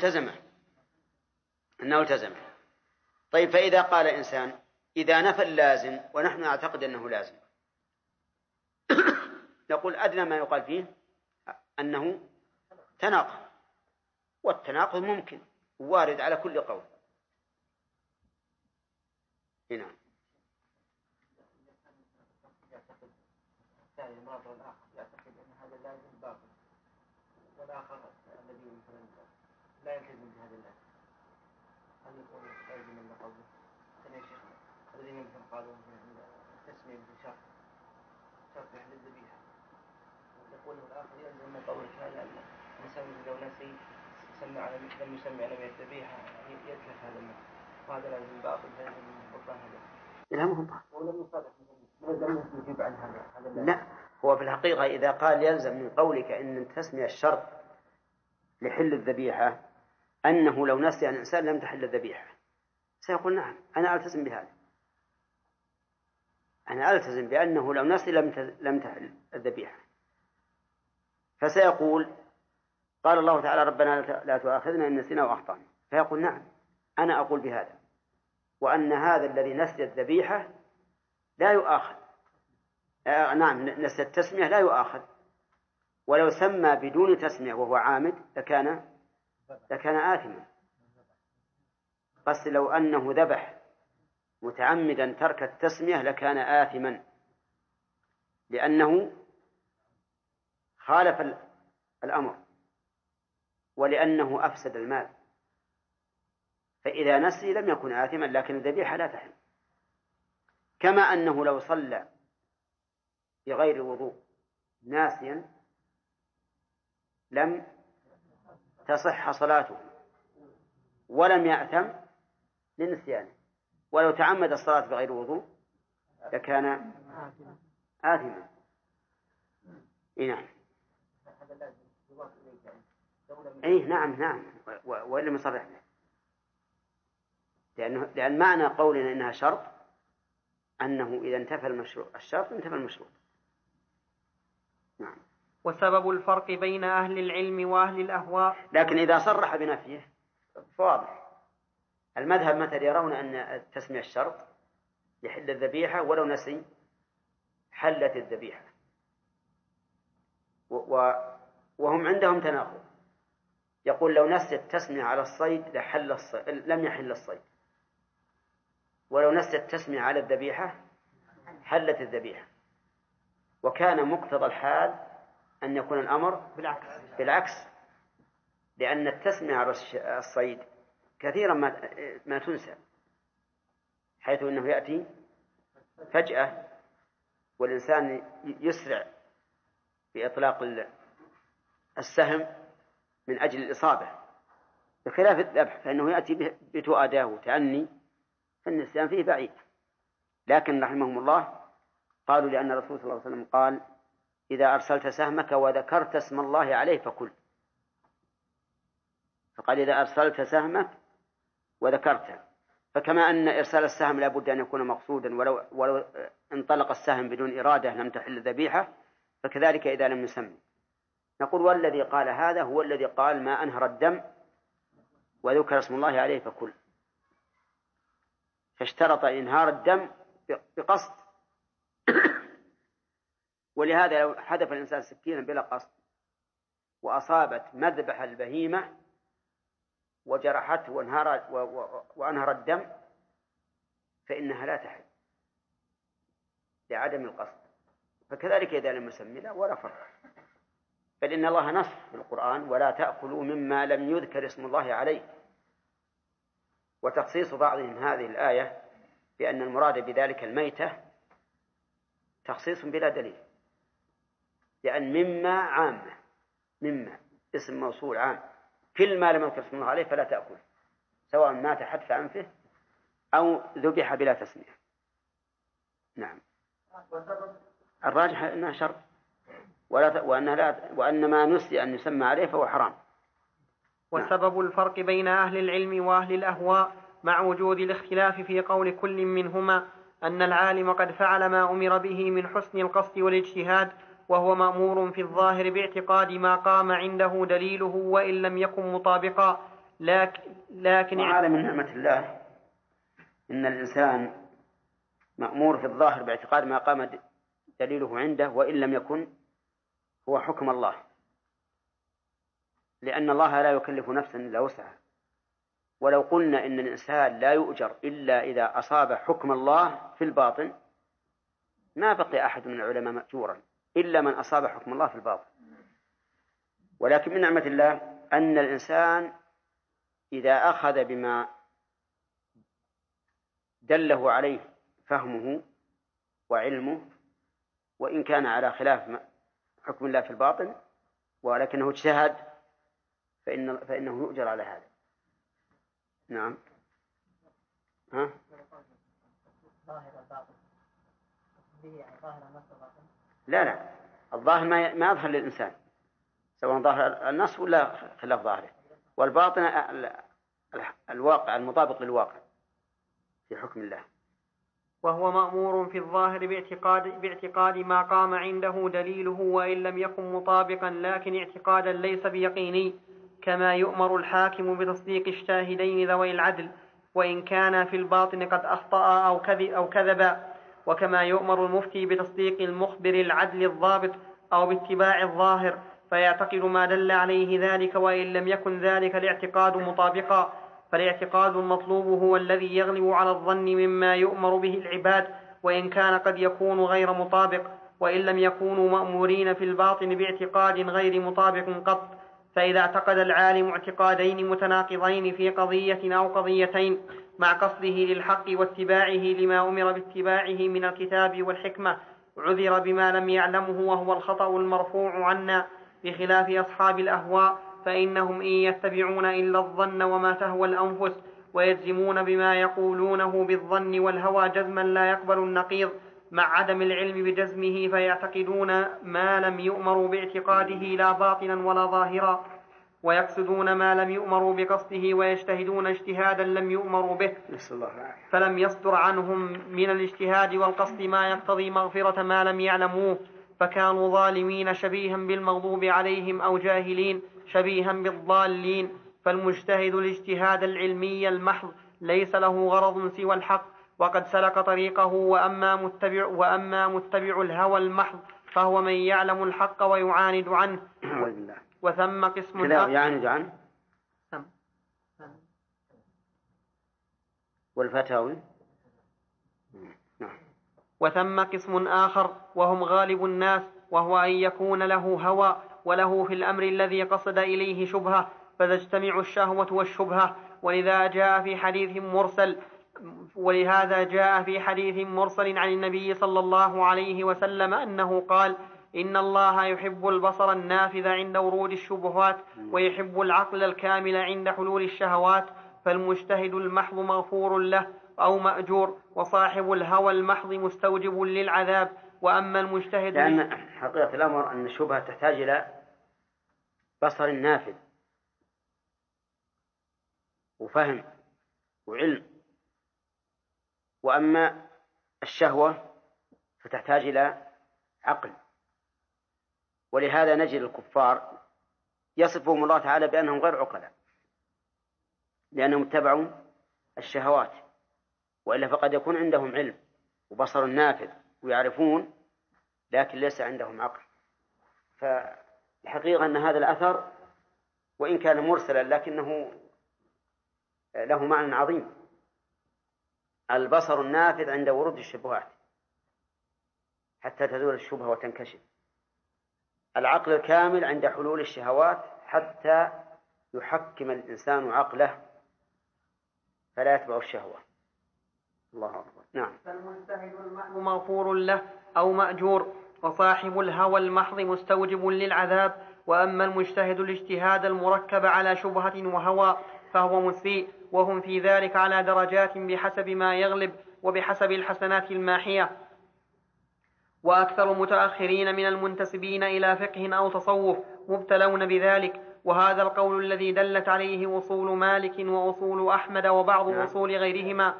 التزم. طيب، فإذا قال إنسان إذا نفى اللازم ونحن نعتقد أنه لازم، نقول أدنى ما يقال فيه أنه تناقض، والتناقض ممكن وارد على كل قول. هنا الثاني المناظر الآخر يعتقد أن هذا اللازم باطل، والآخر الذي مثلا لا يلتزم بهذا اللازم، هل يكون لازم من قوله؟ ثاني يا شيخ الذين مثل قالوا التسمية بشرط يحل الذبيحة، يقوله الآخر يلزم من قولك هذا الإنسان لو نسي سمى على لم يسمي على الذبيحة يتلف هذا النص، وهذا لازم باطل فيلزم من بطلان هذا. لا مهم. ولم يصادق لم يجيب عن هذا. لا، هو في الحقيقة إذا قال يلزم من قولك إن تسمية الشرط لحل الذبيحة أنه لو نسي الإنسان لم تحل الذبيحة، سيقول نعم أنا ألتزم بهذا، أنا ألتزم بأنه لو نسي لم تحل الذبيحة. فسيقول قال الله تعالى ربنا لا تؤاخذنا إن نسينا وأخطأنا، فيقول نعم أنا أقول بهذا، وأن هذا الذي نسي الذبيحة لا يؤاخذ، نعم نسي التسمية لا يؤاخذ، ولو سمى بدون تسمية وهو عامد لكان آثما. بس لو أنه ذبح متعمدا ترك التسمية لكان آثما، لأنه خالف الأمر ولأنه أفسد المال. فإذا نسي لم يكن آثما، لكن الذبيحة لا تحل. كما أنه لو صلى بغير وضوء ناسيا لم تصح صلاته ولم يأثم لنسيانه، ولو تعمد الصلاة بغير وضوء لكان آثما. نعم نعم وإلا مصرح به، لأن معنى قولنا إنها شرط أنه إذا انتفى الشرط انتفى المشروط. نعم. وسبب الفرق بين أهل العلم وأهل الأهواء، لكن إذا صرح بنفيه فواضح. المذهب مثل يرون أن التسمية الشرط يحل الذبيحة ولو نسي حلت الذبيحة، وهم عندهم تناقض. يقول لو نسي التسمية على الصيد لم يحل الصيد، ولو نسي التسمية على الذبيحة حلت الذبيحة. وكان مقتضى الحال أن يكون الأمر بالعكس، لأن التسمية على الصيد كثيرا ما تنسى، حيث أنه يأتي فجأة والإنسان يسرع بإطلاق السهم من أجل الإصابة، بخلاف الذبح فإنه يأتي بتؤداه وتأني، فالنسيان فيه بعيد. لكن رحمهم الله قالوا لأن الرسول صلى الله عليه وسلم قال إذا أرسلت سهمك وذكرت اسم الله عليه فكل، فقال إذا أرسلت سهمك وذكرته. فكما أن إرسال السهم لا بد أن يكون مقصودا، ولو انطلق السهم بدون إرادة لم تحل الذبيحة، فكذلك إذا لم يسمي. نقول والذي قال هذا هو الذي قال ما أنهر الدم وذكر اسم الله عليه فكل، فاشترط إنهار الدم بقصد. ولهذا لو حدف الإنسان سكينا بلا قصد وأصابت مذبح البهيمة وجرحته وأنهر الدم فإنها لا تحل لعدم القصد. فكذلك إذا لم يسمي لا ولا فرق، بل إن الله نص في القرآن ولا تأكلوا مما لم يذكر اسم الله عليه. وتخصيص بعضهم هذه الآية بأن المراد بذلك الميتة تخصيص بلا دليل، لأن مما عامة، مما اسم موصول عام، كل ما لم يذكر اسم الله عليه فلا تأكل، سواء مات حتف أنفه أو ذبح بلا تسمية. نعم. الراجح أنها شرط وأن ما نسي أن يسمى عليه فهو حرام. وسبب الفرق بين أهل العلم وأهل الأهواء مع وجود الاختلاف في قول كل منهما أن العالم قد فعل ما أمر به من حسن القصد والاجتهاد، وهو مأمور في الظاهر باعتقاد ما قام عنده دليله وإن لم يكن مطابقا. لكن وهذا من نعمة الله، إن الإنسان مأمور في الظاهر باعتقاد ما قام دليله عنده وإن لم يكن هو حكم الله. لأن الله لا يكلف نفسا إلا وسعها. ولو قلنا إن الإنسان لا يؤجر إلا إذا أصاب حكم الله في الباطن ما بقي أحد من العلماء مأجورا إلا من أصاب حكم الله في الباطن. ولكن من نعمة الله أن الإنسان إذا أخذ بما دله عليه فهمه وعلمه وإن كان على خلاف حكم الله في الباطن ولكنه اجتهد فإنه يؤجر على هذا. نعم. ها؟ لا الظاهر ما يظهر للإنسان سواء ظاهر النص ولا خلاف ظاهره، والباطن الواقع المطابق للواقع في حكم الله. وهو مأمور في الظاهر باعتقاد ما قام عنده دليله وإن لم يكن مطابقا، لكن اعتقادا ليس بيقيني، كما يؤمر الحاكم بتصديق الشاهدين ذوي العدل وإن كان في الباطن قد أخطأ أو كذبا، وكما يؤمر المفتي بتصديق المخبر العدل الضابط أو باتباع الظاهر فيعتقد ما دل عليه ذلك وإن لم يكن ذلك الاعتقاد مطابقا. فالاعتقاد المطلوب هو الذي يغلب على الظن مما يؤمر به العباد وإن كان قد يكون غير مطابق، وإن لم يكونوا مأمورين في الباطن باعتقاد غير مطابق قط. فإذا اعتقد العالم اعتقادين متناقضين في قضية أو قضيتين مع قصده للحق واتباعه لما أمر باتباعه من الكتاب والحكمة عذر بما لم يعلمه وهو الخطأ المرفوع عنا، بخلاف أصحاب الأهواء فإنهم إن يتبعون إلا الظن وما تهوى الأنفس ويجزمون بما يقولونه بالظن والهوى جزما لا يقبل النقيض مع عدم العلم بجزمه، فيعتقدون ما لم يؤمروا باعتقاده لا باطنا ولا ظاهرا، ويقصدون ما لم يؤمروا بقصده ويجتهدون اجتهادا لم يؤمروا به، فلم يصدر عنهم من الاجتهاد والقصد ما يقتضي مغفرة ما لم يعلموه، فكانوا ظالمين شبيها بالمغضوب عليهم أو جاهلين شبيها بالضالين. فالمجتهد الاجتهاد العلمي المحض ليس له غرض سوى الحق وقد سلك طريقه، وأما متبع الهوى المحض فهو من يعلم الحق ويعاند عنه. وثم قسم يعاند عنه والفتاوي. وثم قسم آخر وهم غالب الناس، وهو أن يكون له هوى وله في الأمر الذي قصد إليه شبهة فتجتمع الشهوة والشبهة، ولهذا جاء في حديث مرسل عن النبي صلى الله عليه وسلم أنه قال: إن الله يحب البصر النافذ عند ورود الشبهات ويحب العقل الكامل عند حلول الشهوات. فالمجتهد المحض مغفور له أو مأجور، وصاحب الهوى المحض مستوجب للعذاب. وأما المجتهد لأن حقيقة الأمر أن الشبهة تحتاج إلى بصر نافذ وفهم وعلم، وأما الشهوة فتحتاج إلى عقل. ولهذا نجد الكفار يصفهم الله تعالى بأنهم غير عقلاء لأنهم اتبعوا الشهوات، وإلا فقد يكون عندهم علم وبصر نافذ ويعرفون لكن ليس عندهم عقل. فالحقيقة أن هذا الأثر وإن كان مرسلا لكنه له معنى عظيم. البصر النافذ عند ورود الشبهات حتى تزول الشبهة وتنكشف، العقل الكامل عند حلول الشهوات حتى يحكم الإنسان عقله فلا يتبع الشهوة. الله أكبر. نعم. فالمجتهد المحض مغفور له أو مأجور، وصاحب الهوى المحض مستوجب للعذاب. وأما المجتهد الاجتهاد المركب على شبهة وهوى فهو مسيء، وهم في ذلك على درجات بحسب ما يغلب وبحسب الحسنات الماحية. وأكثر المتأخرين من المنتسبين إلى فقه أو تصوف مبتلون بذلك، وهذا القول الذي دلت عليه أصول مالك وأصول أحمد وبعض أصول غيرهما.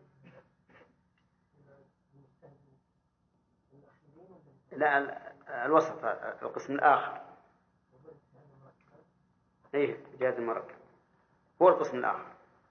لا الوسط القسم الآخر جهاز المركب هو القسم الآخر.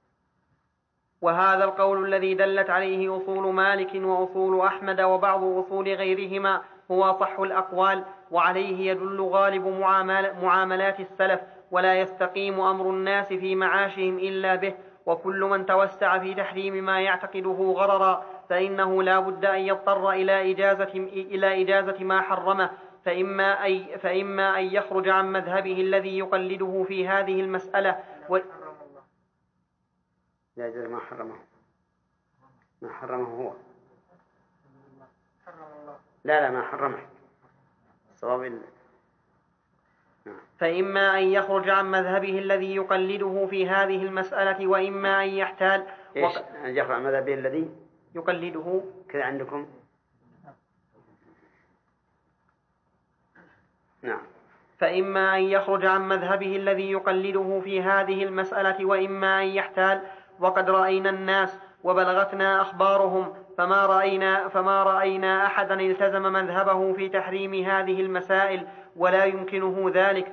وهذا القول الذي دلت عليه أصول مالك وأصول أحمد وبعض أصول غيرهما هو صح الأقوال، وعليه يدل غالب معاملات السلف ولا يستقيم أمر الناس في معاشهم إلا به. وكل من توسع في تحريم ما يعتقده غررا فإنه لا بد أن يضطر إلى إجازة ما حرمه، فإما أن يخرج عن مذهبه الذي يقلده في هذه المسألة لا يجوز ما حرمه هو. لا ما حرمه صواب. فإما أن يخرج عن مذهبه الذي يقلده في هذه المسألة، وإما أن يحتال. أن يخرج عن مذهبه الذي يقلده كذا عندكم. نعم. فإما أن يخرج عن مذهبه الذي يقلده في هذه المسألة، وإما أن يحتال. وقد رأينا الناس وبلغتنا أخبارهم فما رأينا أحدا التزم مذهبه في تحريم هذه المسائل، ولا يمكنه ذلك.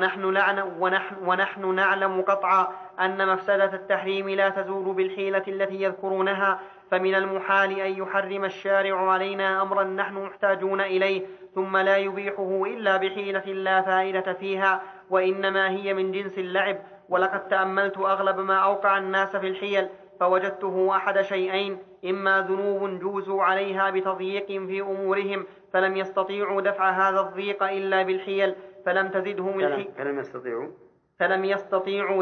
ونحن نعلم قطعا أن مفسدة التحريم لا تزول بالحيلة التي يذكرونها، فمن المحال أن يحرم الشارع علينا أمرا نحن محتاجون إليه ثم لا يبيحه إلا بحيلة لا فائدة فيها، وإنما هي من جنس اللعب. ولقد تأملت أغلب ما أوقع الناس في الحيل فوجدته أحد شيئين: إما ذنوب جوزوا عليها بتضييق في أمورهم فلم يستطيعوا دفع هذا الضيق إلا بالحيل فلم يستطيعوا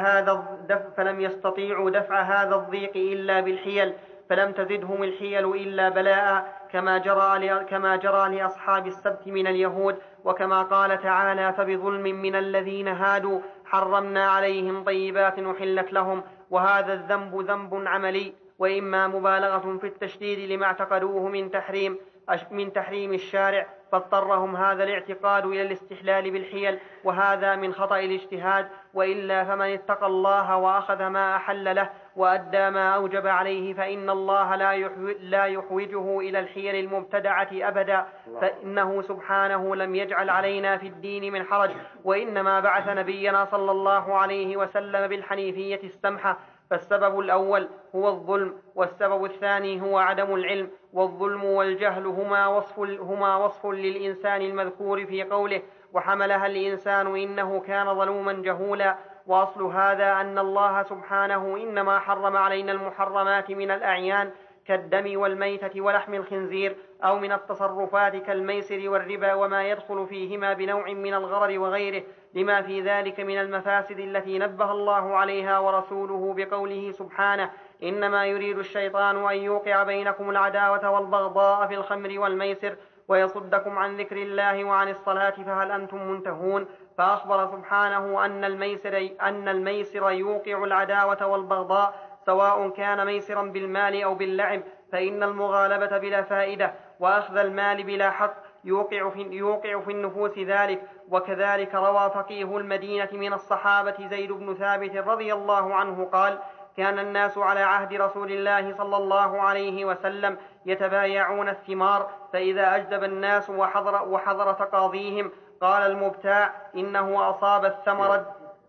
دفع هذا الضيق إلا بالحيل فلم تزدهم الحيل إلا بلاء، كما جرى لأصحاب السبت من اليهود، وكما قال تعالى: فبظلم من الذين هادوا حرمنا عليهم طيبات أحلت لهم. وهذا الذنب ذنب عملي، وإما مبالغة في التشديد لما اعتقدوه من تحريم الشارع، فاضطرهم هذا الاعتقاد إلى الاستحلال بالحيل، وهذا من خطأ الاجتهاد. وإلا فمن اتقى الله وأخذ ما أحل له وأدى ما أوجب عليه فإن الله لا يحوجه إلى الحيل المبتدعة أبدا، فإنه سبحانه لم يجعل علينا في الدين من حرج، وإنما بعث نبينا صلى الله عليه وسلم بالحنيفية السمحة. فالسبب الأول هو الظلم، والسبب الثاني هو عدم العلم. والظلم والجهل هما وصف للإنسان المذكور في قوله: وحملها الإنسان إنه كان ظلوما جهولا. وأصل هذا أن الله سبحانه إنما حرم علينا المحرمات من الأعيان كالدم والميتة ولحم الخنزير، أو من التصرفات كالميسر والربا وما يدخل فيهما بنوع من الغرر وغيره، لما في ذلك من المفاسد التي نبه الله عليها ورسوله بقوله سبحانه: إنما يريد الشيطان أن يوقع بينكم العداوة والبغضاء في الخمر والميسر ويصدكم عن ذكر الله وعن الصلاة فهل أنتم منتهون. فأخبر سبحانه أن الميسر يوقع العداوة والبغضاء، سواء كان ميسرا بالمال أو باللعب، فإن المغالبة بلا فائدة وأخذ المال بلا حق يوقع في النفوس ذلك. وكذلك روى فقيه المدينة من الصحابة زيد بن ثابت رضي الله عنه قال: كان الناس على عهد رسول الله صلى الله عليه وسلم يتبايعون الثمار، فإذا أجدب الناس وحضر تقاضيهم قال المبتاع: إنه أصاب الثمر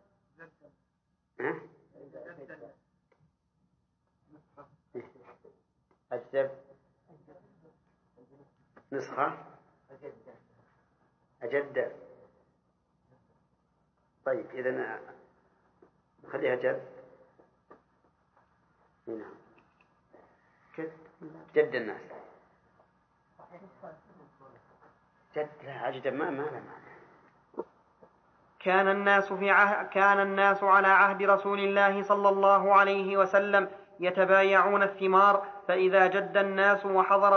أجدب نسخة أجد. طيب إذن خليها جد. نعم جد الناس جد لا أجدب ما له معنى. كان الناس على عهد رسول الله صلى الله عليه وسلم يتبايعون الثمار، فإذا جد الناس وحضر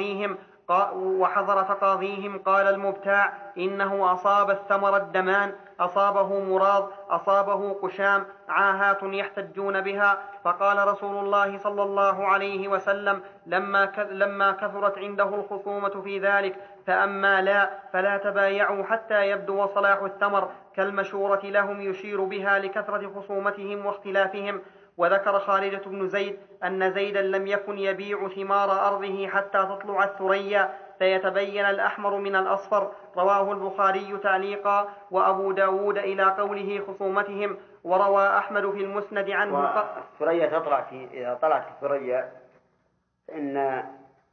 تقاضيهم قال المبتاع: إنه أصاب الثمر الدمان، أصابه مراض، أصابه قشام، عاهات يحتجون بها. فقال رسول الله صلى الله عليه وسلم لما كثرت عنده الخصومة في ذلك: فأما فلا تبايعوا حتى يبدو صلاح الثمر، كالمشورة لهم يشير بها لكثرة خصومتهم واختلافهم. وذكر خالد بن زيد أن زيدا لم يكن يبيع ثمار أرضه حتى تطلع الثريا فيتبين الأحمر من الأصفر. رواه البخاري تعليقا، وأبو داود إلى قوله خصومتهم. وروى أحمد في المسند عنه الثريا إذا طلعت الثريا فإن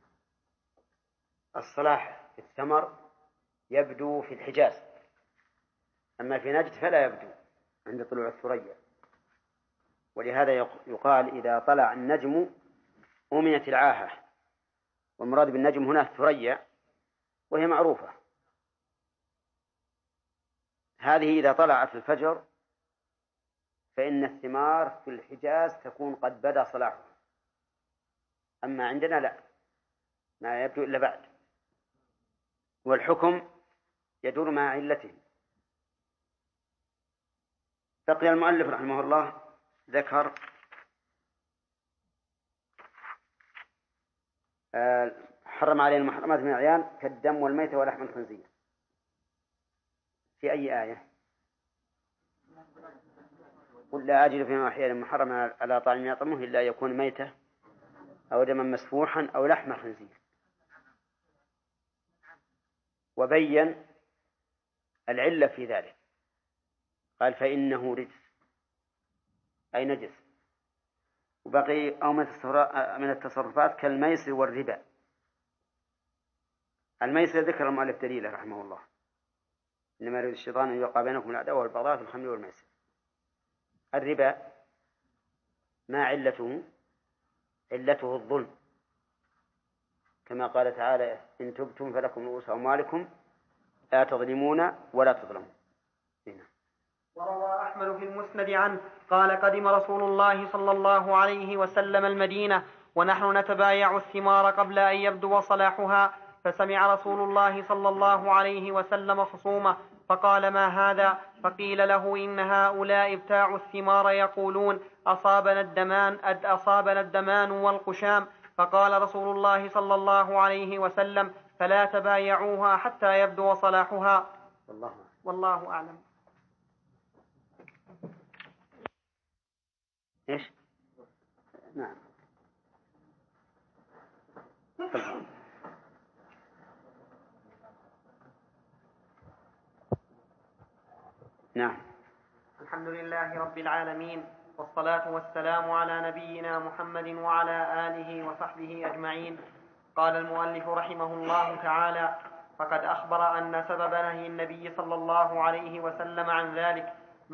الصلاح في الثمر يبدو في الحجاز، أما في نجد فلا يبدو. عند طلوع الثريا. ولهذا يقال إذا طلع النجم أمنت العاهة، والمراد بالنجم هنا الثريا وهي معروفة. هذه إذا طلعت الفجر فإن الثمار في الحجاز تكون قد بدا صلاحها، أما عندنا لا، ما يبدو إلا بعد. والحكم يدور مع علته. بقي المؤلف رحمه الله ذكر حرم عليه المحرمات من الأعيان كالدم والميتة ولحم الخنزير. في أي آية؟ قل لا أجد فيما أحيانا محرما على طاعم يطعمه إلا يكون ميتة أو دما مسفوحا أو لحم خنزير. وبين العلة في ذلك، قال فإنه رجس أي نجس. وبقي أو من التصرفات كالميسر والربا. الميسر ذكر المؤلف دليله رحمه الله، إنما يريد الشيطان أن يوقع بينكم العداوة والبغضاء في الخمر والميسر. الربا ما علته؟ علته الظلم، كما قال تعالى إن تبتم فلكم رؤوس أموالكم لا تظلمون ولا تظلمون. وروى أحمد في المسند عنه قال قدم رسول الله صلى الله عليه وسلم المدينة ونحن نتبايع الثمار قبل أن يبدو صلاحها، فسمع رسول الله صلى الله عليه وسلم خصومه فقال ما هذا؟ فقيل له إن هؤلاء ابتاعوا الثمار يقولون أصابنا الدمان والقشام. فقال رسول الله صلى الله عليه وسلم فلا تبايعوها حتى يبدو صلاحها. والله أعلم. إيش؟ نعم. نعم. الحمد لله رب العالمين، والصلاة والسلام على نبينا محمد وعلى آله وصحبه أجمعين. قال المؤلف رحمه الله تعالى: فقد أخبر أن سبب نهي النبي صلى الله عليه وسلم عن ذلك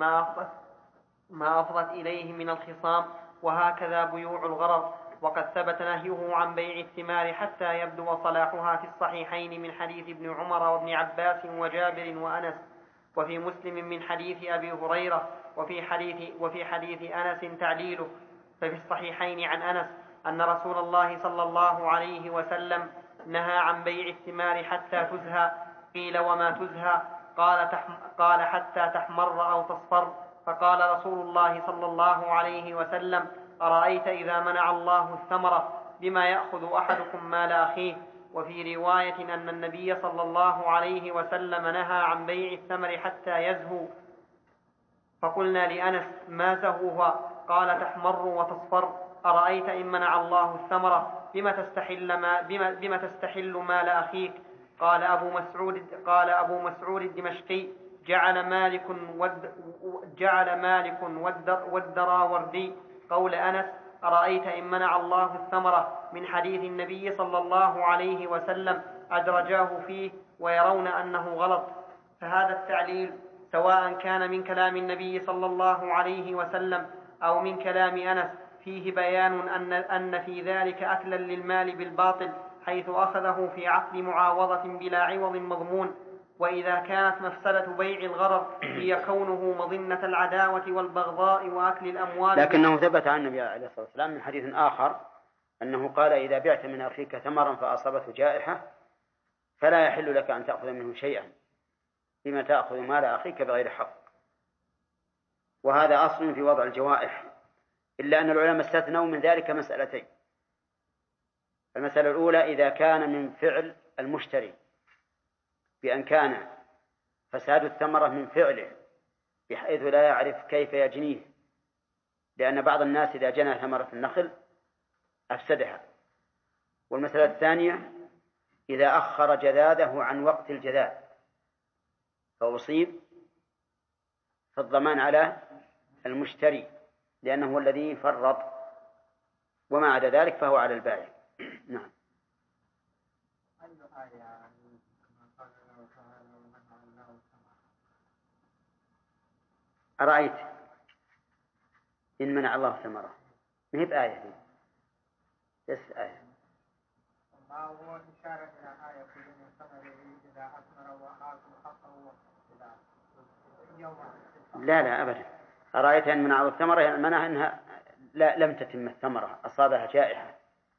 ما أفضت إليه من الخصام، وهكذا بيوع الغرر. وقد ثبت نهيه عن بيع الثمار حتى يبدو صلاحها في الصحيحين من حديث ابن عمر وابن عباس وجابر وأنس، وفي مسلم من حديث أبي هريرة، وفي حديث أنس تعليله. ففي الصحيحين عن أنس أن رسول الله صلى الله عليه وسلم نهى عن بيع الثمار حتى تزهى. قيل وما تزهى؟ قال حتى تحمر أو تصفر. فقال رسول الله صلى الله عليه وسلم: أرأيت إذا منع الله الثمرة بما يأخذ أحدكم مال أخيه؟ وفي رواية أن النبي صلى الله عليه وسلم نهى عن بيع الثمر حتى يزهو. فقلنا لأنس: ما زهوها؟ قال: تحمر وتصفر. أرأيت إن منع الله الثمرة بما تستحل مال أخيك؟ قال أبو مسعود الدمشقي: جعل مالك والدراوردي قول أنس: أرأيت إن منع الله الثمرة من حديث النبي صلى الله عليه وسلم أدرجاه فيه ويرون أنه غلط. فهذا التعليل سواء كان من كلام النبي صلى الله عليه وسلم أو من كلام أنس فيه بيان أن في ذلك أكلا للمال بالباطل، حيث أخذه في عقد معاوضة بلا عوض مضمون. وإذا كانت مفسدة بيع الغرر هي كونه مظنة العداوة والبغضاء وأكل الأموال. لكنه ثبت عن النبي عليه الصلاة والسلام من حديث آخر أنه قال: إذا بعت من أخيك ثمرا فأصابته جائحة فلا يحل لك أن تأخذ منه شيئا بما تأخذ مال أخيك بغير حق. وهذا أصل في وضع الجوائح، إلا أن العلماء استثنوا من ذلك مسألتين. المسألة الأولى: إذا كان من فعل المشتري بأن كان فساد الثمرة من فعله بحيث لا يعرف كيف يجنيه، لأن بعض الناس إذا جنى ثمرة النخل أفسدها. والمسألة الثانية: إذا أخر جذاذه عن وقت الجذاذ فأصيب، فالضمان على المشتري لأنه هو الذي فرط، وما عدا ذلك فهو على البائع. نعم. أرأيت إن منع الله ثمرة، ما هي بآية دي، بس آية. ما هو إشارة إلى آية كل من ثمره إذا أثمر وآتوا حقه يوم. لا أبدا. أرأيت إن منع الله ثمرة يعني منع إنها لم تتم الثمرة، أصابها جائحة.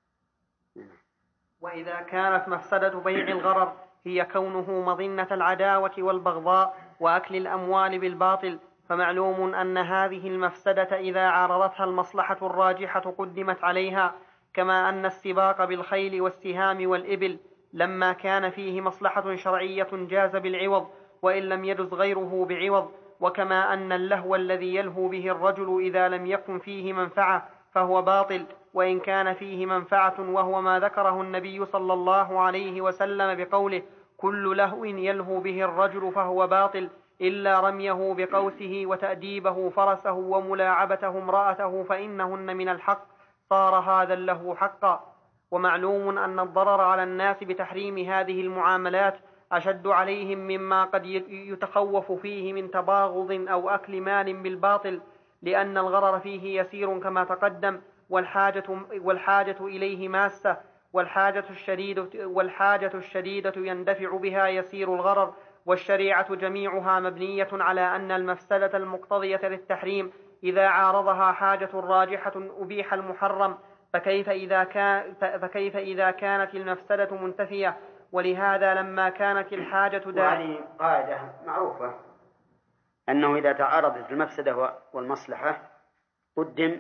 وإذا كانت مفسدة بيع الغرر هي كونه مظنة العداوة والبغضاء وأكل الأموال بالباطل، فمعلوم أن هذه المفسدة إذا عارضتها المصلحة الراجحة قدمت عليها، كما أن السباق بالخيل والسهام والإبل لما كان فيه مصلحة شرعية جاز بالعوض وإن لم يجز غيره بعوض، وكما أن اللهو الذي يلهو به الرجل إذا لم يكن فيه منفعة فهو باطل وإن كان فيه منفعة، وهو ما ذكره النبي صلى الله عليه وسلم بقوله: كل لهو يلهو به الرجل فهو باطل إلا رميه بقوسه وتأديبه فرسه وملاعبته امرأته فإنهن من الحق، صار هذا اللهو حقا. ومعلوم أن الضرر على الناس بتحريم هذه المعاملات أشد عليهم مما قد يتخوف فيه من تباغض أو أكل مال بالباطل، لأن الغرر فيه يسير كما تقدم، والحاجة إليه ماسة، والحاجة الشديدة يندفع بها يسير الغرر، والشريعة جميعها مبنية على أن المفسدة المقتضية للتحريم إذا عارضها حاجة راجحة أبيح المحرم، فكيف إذا كانت المفسدة منتفية؟ ولهذا لما كانت الحاجة وهذه قاعدة معروفة أنه إذا تعارضت المفسدة والمصلحة قدم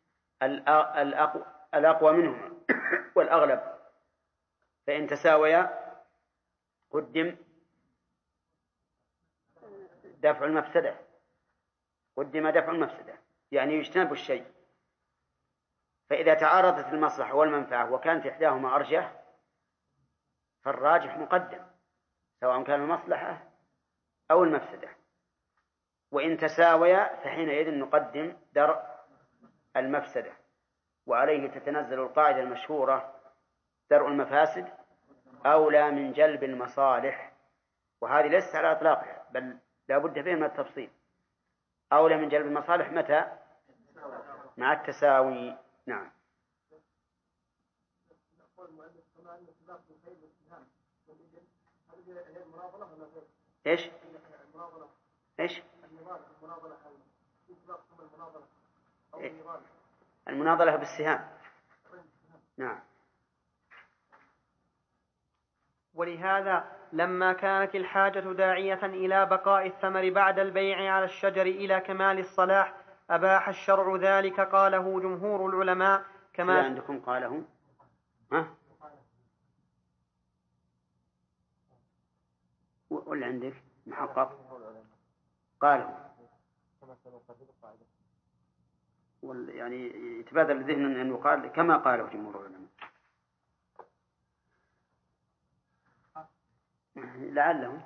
الأقوى منهما والأغلب، فإن تساويا قدم دفع المفسدة، يعني يجتنب الشيء. فإذا تعارضت المصلحة والمنفعة وكانت إحداهما أرجح فالراجح مقدم سواء كان المصلحة أو المفسدة، وإن تساويا فحينئذ نقدم درء المفسدة، وعليه تتنزل القاعدة المشهورة: درء المفاسد أولى من جلب المصالح. وهذه ليست على إطلاقها بل لا بد فيها من التفصيل. أولى من جلب المصالح متى؟ مع التساوي. نعم. إيش؟ المناضلة بالسهام. نعم. ولهذا لما كانت الحاجة داعية إلى بقاء الثمر بعد البيع على الشجر إلى كمال الصلاح أباح الشرع ذلك، قاله جمهور العلماء. كما عندكم قاله ولا عندك محقق قاله، يعني يتبادل الذهن أن يقال كما قاله جمهور العلماء لعلهم.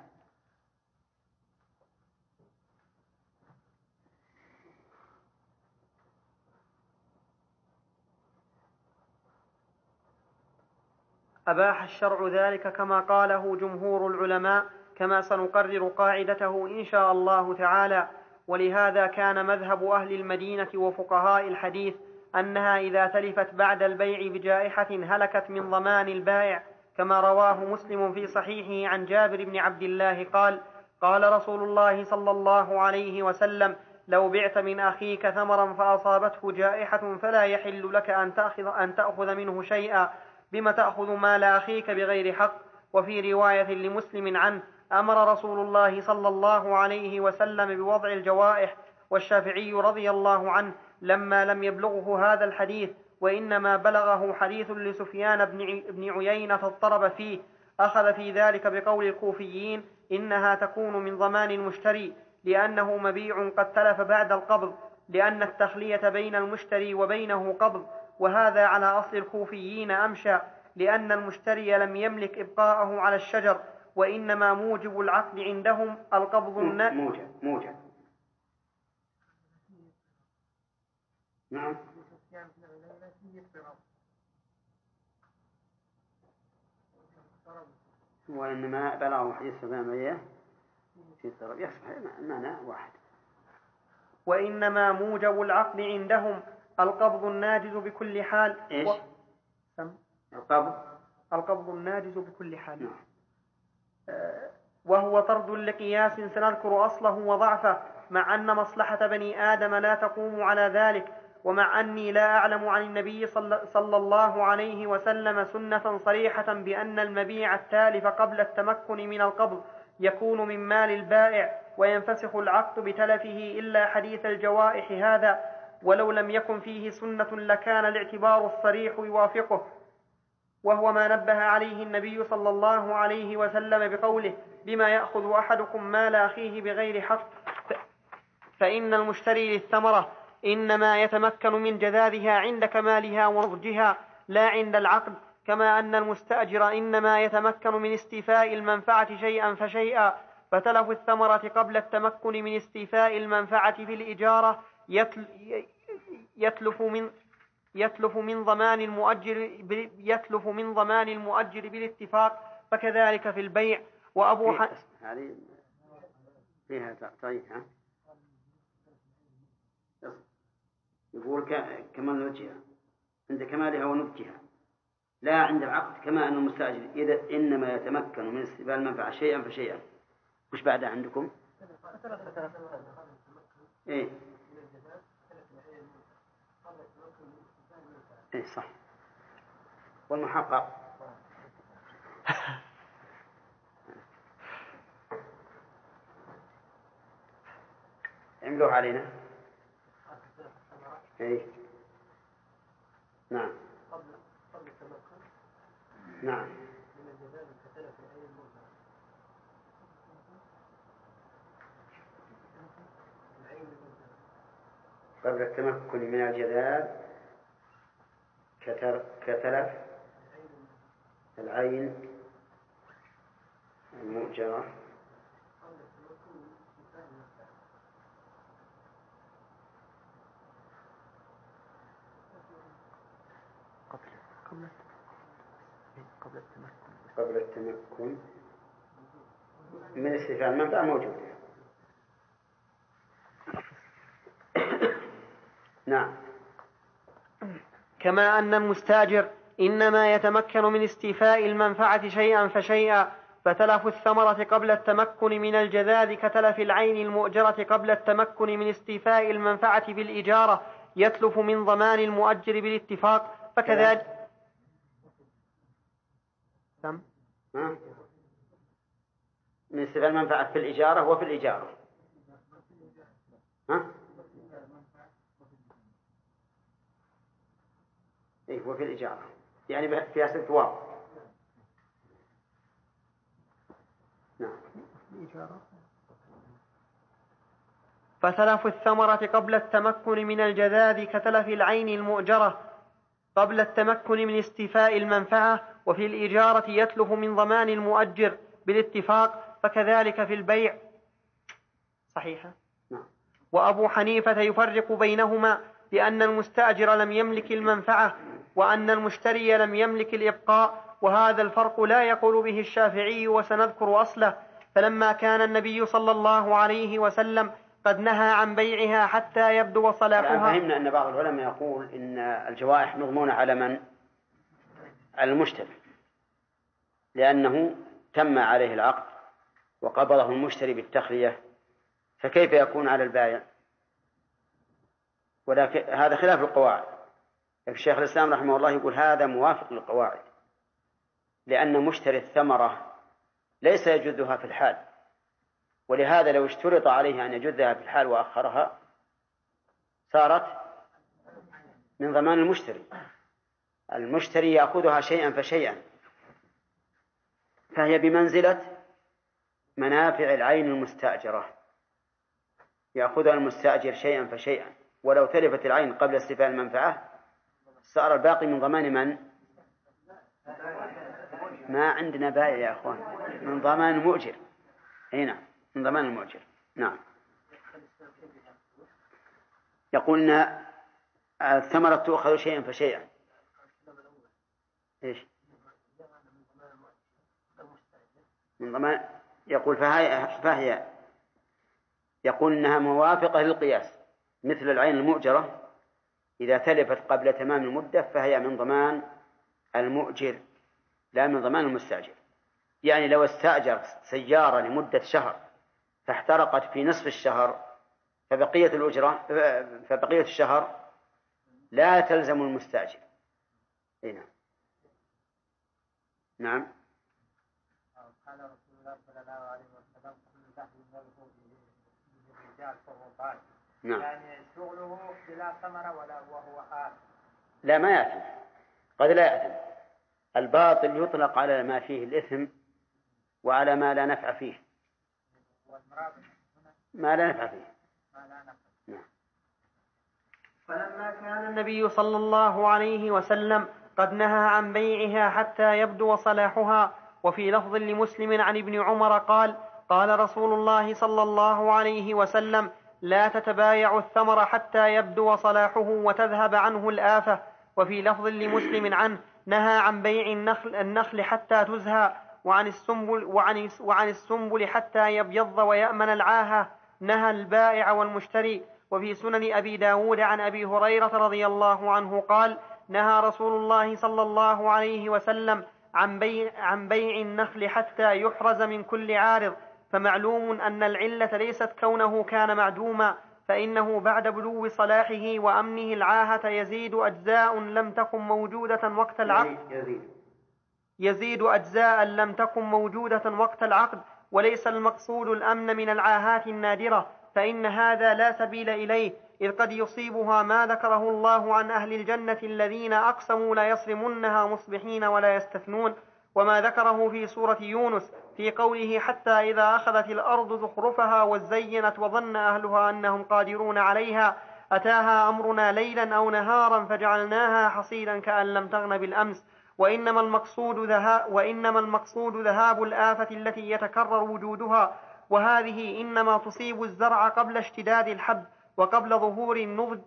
أباح الشرع ذلك كما قاله جمهور العلماء، كما سنقرر قاعدته إن شاء الله تعالى. ولهذا كان مذهب أهل المدينة وفقهاء الحديث أنها إذا تلفت بعد البيع بجائحة هلكت من ضمان البائع، كما رواه مسلم في صحيحه عن جابر بن عبد الله قال: قال رسول الله صلى الله عليه وسلم: لو بعت من أخيك ثمرا فأصابته جائحة فلا يحل لك أن تأخذ منه شيئا، بما تأخذ مال أخيك بغير حق. وفي رواية لمسلم عنه: أمر رسول الله صلى الله عليه وسلم بوضع الجوائح. والشافعي رضي الله عنه لما لم يبلغه هذا الحديث وإنما بلغه حديث لسفيان بن عيينة اضطرب فيه، أخذ في ذلك بقول الكوفيين: إنها تكون من ضمان المشتري لأنه مبيع قد تلف بعد القبض، لأن التخلية بين المشتري وبينه قبض، وهذا على أصل الكوفيين أمشى، لأن المشتري لم يملك إبقاءه على الشجر، وإنما موجب العقد عندهم القبض موجب. نعم. وإنما بلغه حديث سفيان في الضرب يصبح المعنى واحد. وإنما موجب العقد عندهم القبض الناجز بكل حال. إيش؟ القبض الناجز بكل حال. وهو طرد لقياس سنذكر أصله وضعفه، مع أن مصلحة بني آدم لا تقوم على ذلك، ومع أني لا أعلم عن النبي صلى الله عليه وسلم سنة صريحة بأن المبيع التالف قبل التمكن من القبض يكون من مال البائع وينفسخ العقد بتلفه إلا حديث الجوائح هذا، ولو لم يكن فيه سنة لكان الاعتبار الصريح يوافقه، وهو ما نبه عليه النبي صلى الله عليه وسلم بقوله: بما يأخذ أحدكم مال أخيه بغير حق. فإن المشتري للثمرة إنما يتمكن من جذاذها عند كمالها ونضجها لا عند العقد، كما أن المستأجر إنما يتمكن من استيفاء المنفعة شيئا فشيئا، فتلف الثمرة قبل التمكن من استيفاء المنفعة في الإجارة يتلف من ضمان المؤجر بالاتفاق، فكذلك في البيع. وأبو هذه فيها صحيحة. يقول كمال نضجها عند كمالها ونضجها لا عند العقد، كما أن المستأجر إذا إنما يتمكن من استيفاء المنفعة شيئا فشيئا. وش بعدها عندكم؟ إيه صح. والمحقق عملوه علينا. إيه نعم نعم. قبل التمكن من الجذاب كتلف العين المؤجرة قبل التمكن من استيفاء المنفعة موجودة. نعم. كما أن المستأجر إنما يتمكن من استيفاء المنفعة شيئا فشيئا، فتلف الثمرة قبل التمكن من الجذاذ كتلف العين المؤجرة قبل التمكن من استيفاء المنفعة بالإجارة يتلف من ضمان المؤجر بالاتفاق، فكذلك من استيفاء المنفعة في الإجارة وفي الإجارة. إيه وفي الإجارة يعني فيها ست واو. نعم. فتلف الثمرة قبل التمكن من الجذاذ كتلف العين المؤجرة قبل التمكن من استيفاء المنفعة، وفي الإجارة يتلف من ضمان المؤجر بالاتفاق، فكذلك في البيع. صحيحة. وأبو حنيفة يفرق بينهما لأن المستأجر لم يملك المنفعة وأن المشتري لم يملك الإبقاء، وهذا الفرق لا يقول به الشافعي وسنذكر أصله. فلما كان النبي صلى الله عليه وسلم قد نهى عن بيعها حتى يبدو صلاحها. فهمنا أن بعض العلماء يقول إن الجوائح مضمونة على من؟ على المشتري، لأنه تم عليه العقد وقبضه المشتري بالتخلية، فكيف يكون على البائع؟ ولكن هذا خلاف القواعد. الشيخ الإسلام رحمه الله يقول هذا موافق للقواعد، لأن مشتري الثمرة ليس يجذها في الحال، ولهذا لو اشترط عليه أن يجذها في الحال وأخرها صارت من ضمان المشتري. المشتري يأخذها شيئا فشيئا، فهي بمنزلة منافع العين المستأجرة، يأخذها المستأجر شيئا فشيئا، ولو تلفت العين قبل استيفاء المنفعة صار الباقي من ضمان من؟ ما عندنا بائع يا أخوان، من ضمان المؤجر. هنا من ضمان المؤجر. نعم. يقول إن الثمرة تؤخذ شيئا فشيئا. إيش؟ من ضمان. يقول فهي يقول إنها موافقة للقياس، مثل العين المؤجرة إذا تلفت قبل تمام المدة فهي من ضمان المؤجر لا من ضمان المستأجر. يعني لو استأجر سيارة لمدة شهر فاحترقت في نصف الشهر فبقية الشهر لا تلزم المستأجر. نعم. نعم. قال رسول الله صلى الله عليه وسلم كل لحم يرفض للرجال فهو باطل. نعم. يعني شغله بلا ثمرة ولا وهو آثم. لا ما يأثم، قد لا يأثم. الباطل يطلق على ما فيه الإثم وعلى ما لا نفع فيه. ما لا نفع فيه. نعم. فلما كان النبي صلى الله عليه وسلم قد نهى عن بيعها حتى يبدو صلاحها. وفي لفظ لمسلم عن ابن عمر قال: قال رسول الله صلى الله عليه وسلم: لا تتبايع الثمر حتى يبدو صلاحه وتذهب عنه الآفة. وفي لفظ لمسلم عنه: نهى عن بيع النخل حتى تزهى، وعن السنبل حتى يبيض ويأمن العاهة. نهى البائع والمشتري. وفي سنن أبي داود عن أبي هريرة رضي الله عنه قال: نهى رسول الله صلى الله عليه وسلم عن بيع النخل حتى يحرز من كل عارض. فمعلوم أن العلة ليست كونه كان معدوما، فإنه بعد بلوغ صلاحه وأمنه العاهة يزيد أجزاء لم تكن موجودة وقت العقد وليس المقصود الأمن من العاهات النادرة، فإن هذا لا سبيل إليه، إذ قد يصيبها ما ذكره الله عن أهل الجنة الذين أقسموا لا يصرمنها مصبحين ولا يستثنون، وما ذكره في سورة يونس في قوله: حتى إذا أخذت الأرض زخرفها وزينت وظن أهلها أنهم قادرون عليها أتاها أمرنا ليلا أو نهارا فجعلناها حصيدا كأن لم تغن بالأمس. وإنما المقصود ذهاب الآفة التي يتكرر وجودها، وهذه إنما تصيب الزرع قبل اشتداد الحب وقبل ظهور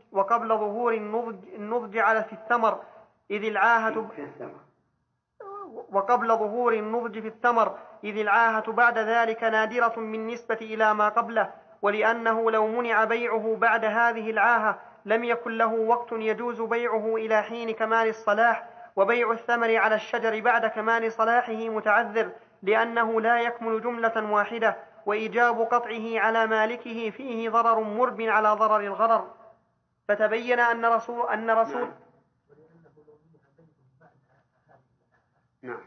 النضج على في الثمر، إذ العاهة بعد ذلك نادرة بالنسبة إلى ما قبله. ولأنه لو منع بيعه بعد هذه العاهة لم يكن له وقت يجوز بيعه إلى حين كمال الصلاح، وبيع الثمر على الشجر بعد كمال صلاحه متعذر، لأنه لا يكمل جملة واحدة، وإيجاب قطعه على مالكه فيه ضرر مرب على ضرر الغرر. فتبين أن رسول نعم.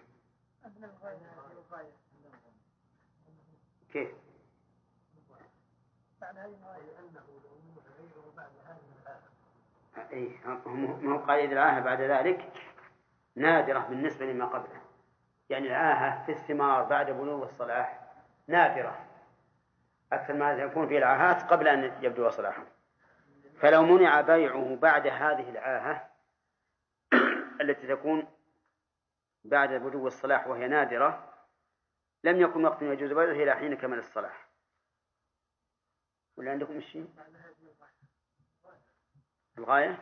كيف؟ ما هو قال إذ العاهة بعد ذلك نادرة بالنسبة لما قبله، يعني العاهة في الثمار بعد بلوغ الصلاح نادرة أكثر ما يكون في العاهات قبل أن يبدو صلاحه. فلو منع بيعه بعد هذه العاهة التي تكون بعد بلوغ الصلاح وهي نادرة لم يكن وقت يجوز بيعه إلى حين كمال الصلاح. ولا عندكم شيء؟ الغاية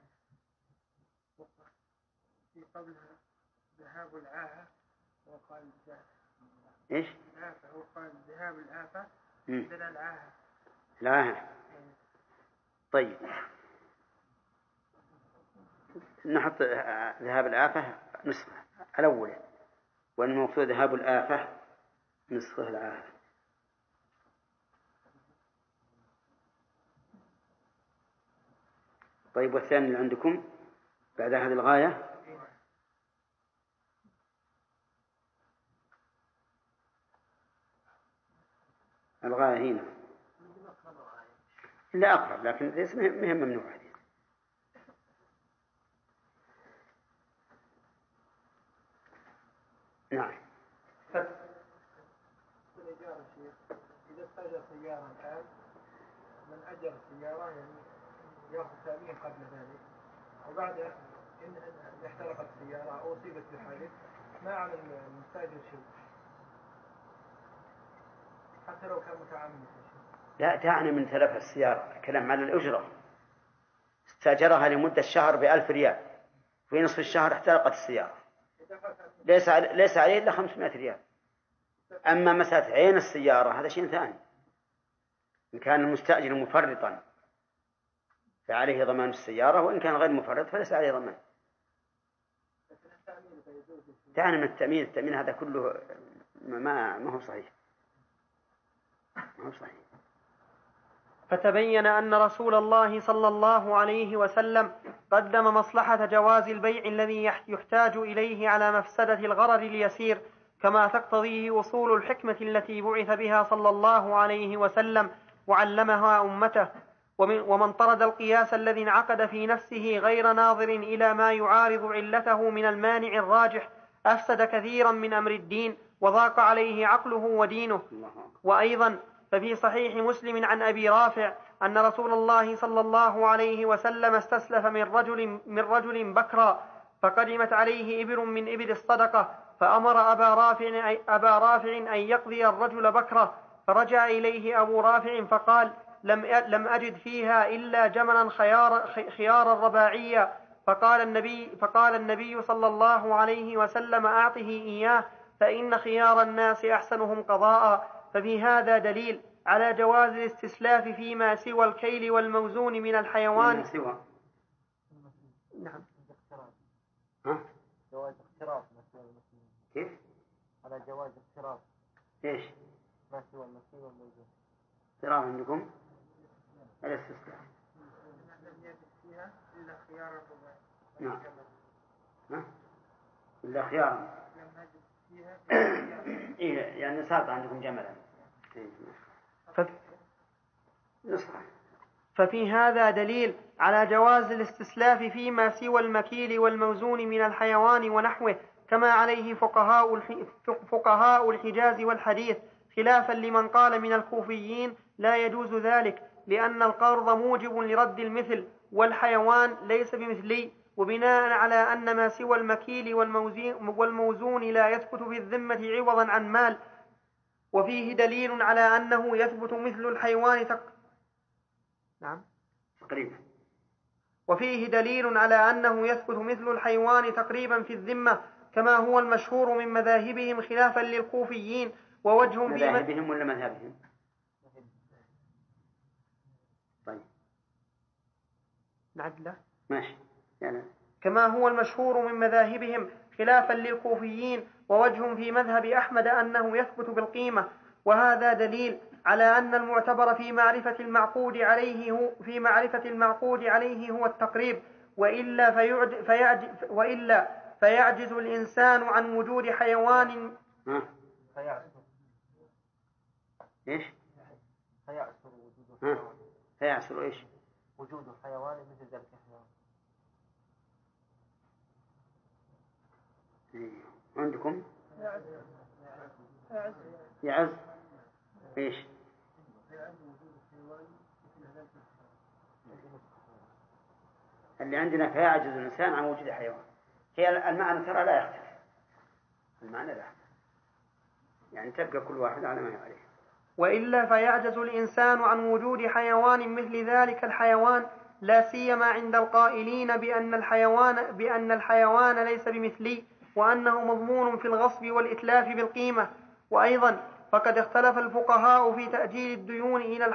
في قبلها ذهاب العاهة وقال إيش؟ وقال ذهاب الآفة بدل العاهة. طيب نحط ذهاب الآفة نسخة الأولى، والمقصود ذهاب الآفة نسخة العاهة. طيب والثاني اللي عندكم بعد هذه الغاية الغاية هنا لا أقرب، لكن ليس مهم ممنوع حديث. نعم. إذا استأجر سيارة الآن من أجر السيارة يعني يأخذ ثانيا قبل ذلك، وبعد إن احترقت السيارة أو أصيبت بحادث ما على المستأجر شيء حتى لو كان متعمد. لا تعني من تلف السيارة، الكلام على الأجرة. استأجرها لمدة شهر ب1000 ريال، في نصف الشهر احترقت السيارة ليس عليه إلا 500 ريال. أما مسألة عين السيارة هذا شيء ثاني، إن كان المستأجر مفرطا فعليه ضمان السيارة، وإن كان غير مفرط فليس عليه ضمان. تعني من التأمين هذا كله ما هو صحيح، ما هو صحيح. فتبين أن رسول الله صلى الله عليه وسلم قدم مصلحة جواز البيع الذي يحتاج إليه على مفسدة الغرر اليسير، كما تقتضيه أصول الحكمة التي بعث بها صلى الله عليه وسلم وعلمها أمته. ومن طرد القياس الذي انعقد في نفسه غير ناظر إلى ما يعارض علته من المانع الراجح أفسد كثيرا من أمر الدين وضاق عليه عقله ودينه. وأيضا ففي صحيح مسلم عن أبي رافع أن رسول الله صلى الله عليه وسلم استسلف من رجل بكرا، فقدمت عليه إبل من إبل الصدقة، فأمر أبا رافع أن يقضي الرجل بكره، فرجع إليه أبو رافع فقال: لم أجد فيها إلا جملا خيارا رباعيا. فقال النبي صلى الله عليه وسلم: أعطه إياه، فإن خيار الناس أحسنهم قضاء. ففي هذا دليل على جواز الاستسلاف فيما سوى الكيل والموزون من الحيوان. نعم. جواز اقتراض كيف؟ على جواز اقتراض ايش؟ ما سوى المكيل والموزون. اقتراض عندكم؟ الاستسلاف. فيها إلا خيار الرباعي. نعم. إلا خيارا. لم أجد فيها إيه يعني ساق عندكم جملا. ففي هذا دليل على جواز الاستسلاف فيما سوى المكيل والموزون من الحيوان ونحوه، كما عليه فقهاء الحجاز والحديث، خلافا لمن قال من الكوفيين لا يجوز ذلك، لأن القرض موجب لرد المثل، والحيوان ليس بمثلي، وبناء على أن ما سوى المكيل والموزون لا يثبت في الذمة عوضا عن مال. وفيه دليل على أنه يثبت مثل الحيوان نعم. تقريبا. وفيه دليل على أنه يثبت مثل الحيوان تقريبا في الذمة، كما هو المشهور من مذاهبهم خلافا للكوفيين. ووجه مذاهبهم ولا مذهبهم؟ طيب نعدله ماشي يعني. كما هو المشهور من مذاهبهم خلافا للكوفيين. ووجه في مذهب أحمد أنه يثبت بالقيمة، وهذا دليل على أن المعتبر في معرفة المعقود عليه هو التقريب، وإلا فيعجز الإنسان عن وجود حيوان. إيش؟ فيعسر إيش؟ وجود حيوان مثل ذلك الحيوان. عندكم؟ يعز إيش؟ اللي عندنا فيعجز الإنسان عن وجود حيوان، هي المعنى ترى لا يختلف، المعنى لا يختلف، يعني تبقى كل واحد على ما يعرف. وإلا فيعجز الإنسان عن وجود حيوان مثل ذلك الحيوان، لا سيما عند القائلين بأن الحيوان ليس بمثلي، وأنه مضمون في الغصب والإتلاف بالقيمة. وأيضا فقد اختلف الفقهاء في تأجيل الديون إلى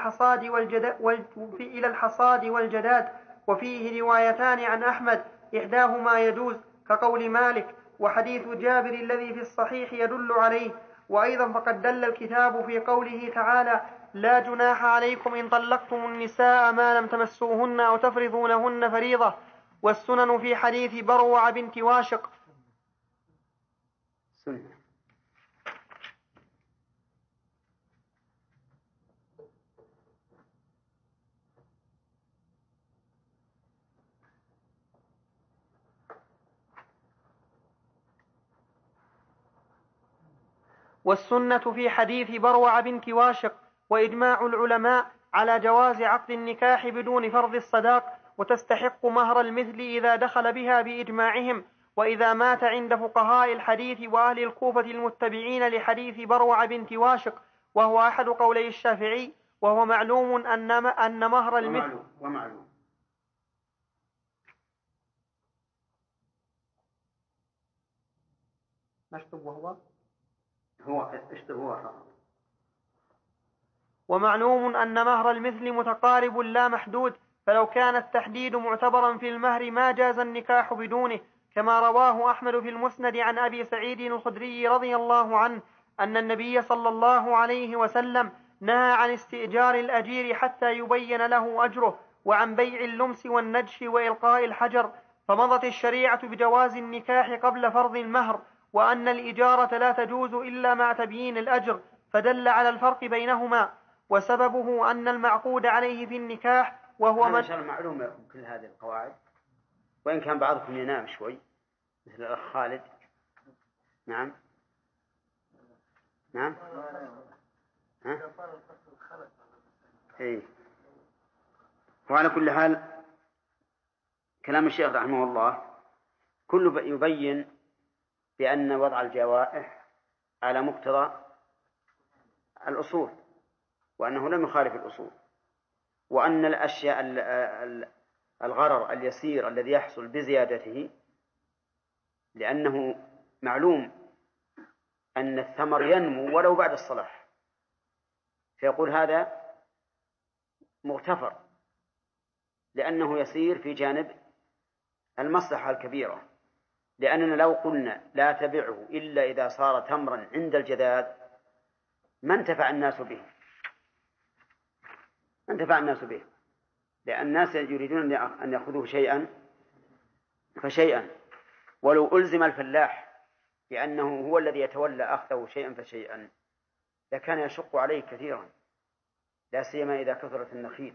الحصاد والجداد، وفيه روايتان عن أحمد، إحداهما يجوز كقول مالك، وحديث جابر الذي في الصحيح يدل عليه. وأيضا فقد دل الكتاب في قوله تعالى: لا جناح عليكم إن طلقتم النساء ما لم تمسوهن أو تفرضوا لهن فريضة. والسنن في حديث بروع بنت واشق. والسنة في حديث بروع بنت واشق وإجماع العلماء على جواز عقد النكاح بدون فرض الصداق، وتستحق مهر المثل إذا دخل بها بإجماعهم. وإذا مات عند فقهاء الحديث وأهل الكوفة المتبعين لحديث بروع بنت واشق، وهو أحد قولي الشافعي، وهو معلوم أن مهر المثل ومعلوم مكتوب وهو هو ومعلوم أن مهر المثل متقارب لا محدود، فلو كان التحديد معتبرا في المهر ما جاز النكاح بدونه، كما رواه أحمد في المسند عن أبي سعيد الخدري رضي الله عنه أن النبي صلى الله عليه وسلم نهى عن استئجار الأجير حتى يبين له أجره، وعن بيع اللمس والنجش وإلقاء الحجر، فمضت الشريعة بجواز النكاح قبل فرض المهر، وأن الإجارة لا تجوز إلا مع تبيين الأجر، فدل على الفرق بينهما، وسببه أن المعقود عليه في النكاح وهو من شاء الله معلومة لكم كل هذه القواعد، وإن كان بعضكم ينام شوي مثل الأخ خالد. نعم نعم. ها؟ إيه. وعلى كل حال كلام الشيخ رحمه الله كله يبين بأن وضع الجوائح على مقتضى الأصول، وأنه لم يخالف الأصول، وأن الأشياء الغرر اليسير الذي يحصل بزيادته، لأنه معلوم أن الثمر ينمو ولو بعد الصلاح، فيقول هذا مغتفر لأنه يسير في جانب المصلحة الكبيرة، لأننا لو قلنا لا تبعه إلا إذا صار تمرا عند الجذاذ ما انتفع الناس به، لأن الناس يريدون أن يأخذوه شيئا فشيئا، ولو ألزم الفلاح لأنه هو الذي يتولى أخذه شيئا فشيئا لكان يشق عليه كثيرا، لا سيما إذا كثرت النخيل.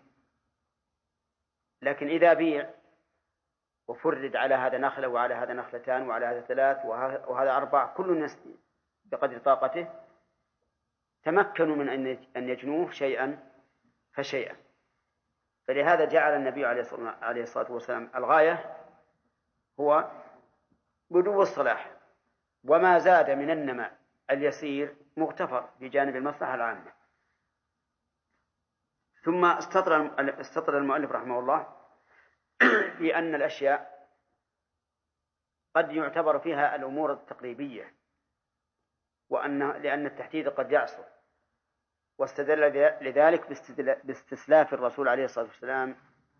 لكن إذا بيع وفرد على هذا نخلة وعلى هذا نخلتان وعلى هذا 3 وهذا 4 كل الناس بقدر طاقته، تمكنوا من أن يجنوه شيئا فشيئا. فلهذا جعل النبي عليه الصلاة والسلام الغاية هو بدو الصلاح، وما زاد من النماء اليسير مغتفر في جانب المصلحة العامة. ثم استطرد المؤلف رحمه الله بأن الأشياء قد يعتبر فيها الأمور التقريبية، لأن التحديد قد يعصر، واستدل لذلك باستسلاف الرسول عليه الصلاة والسلام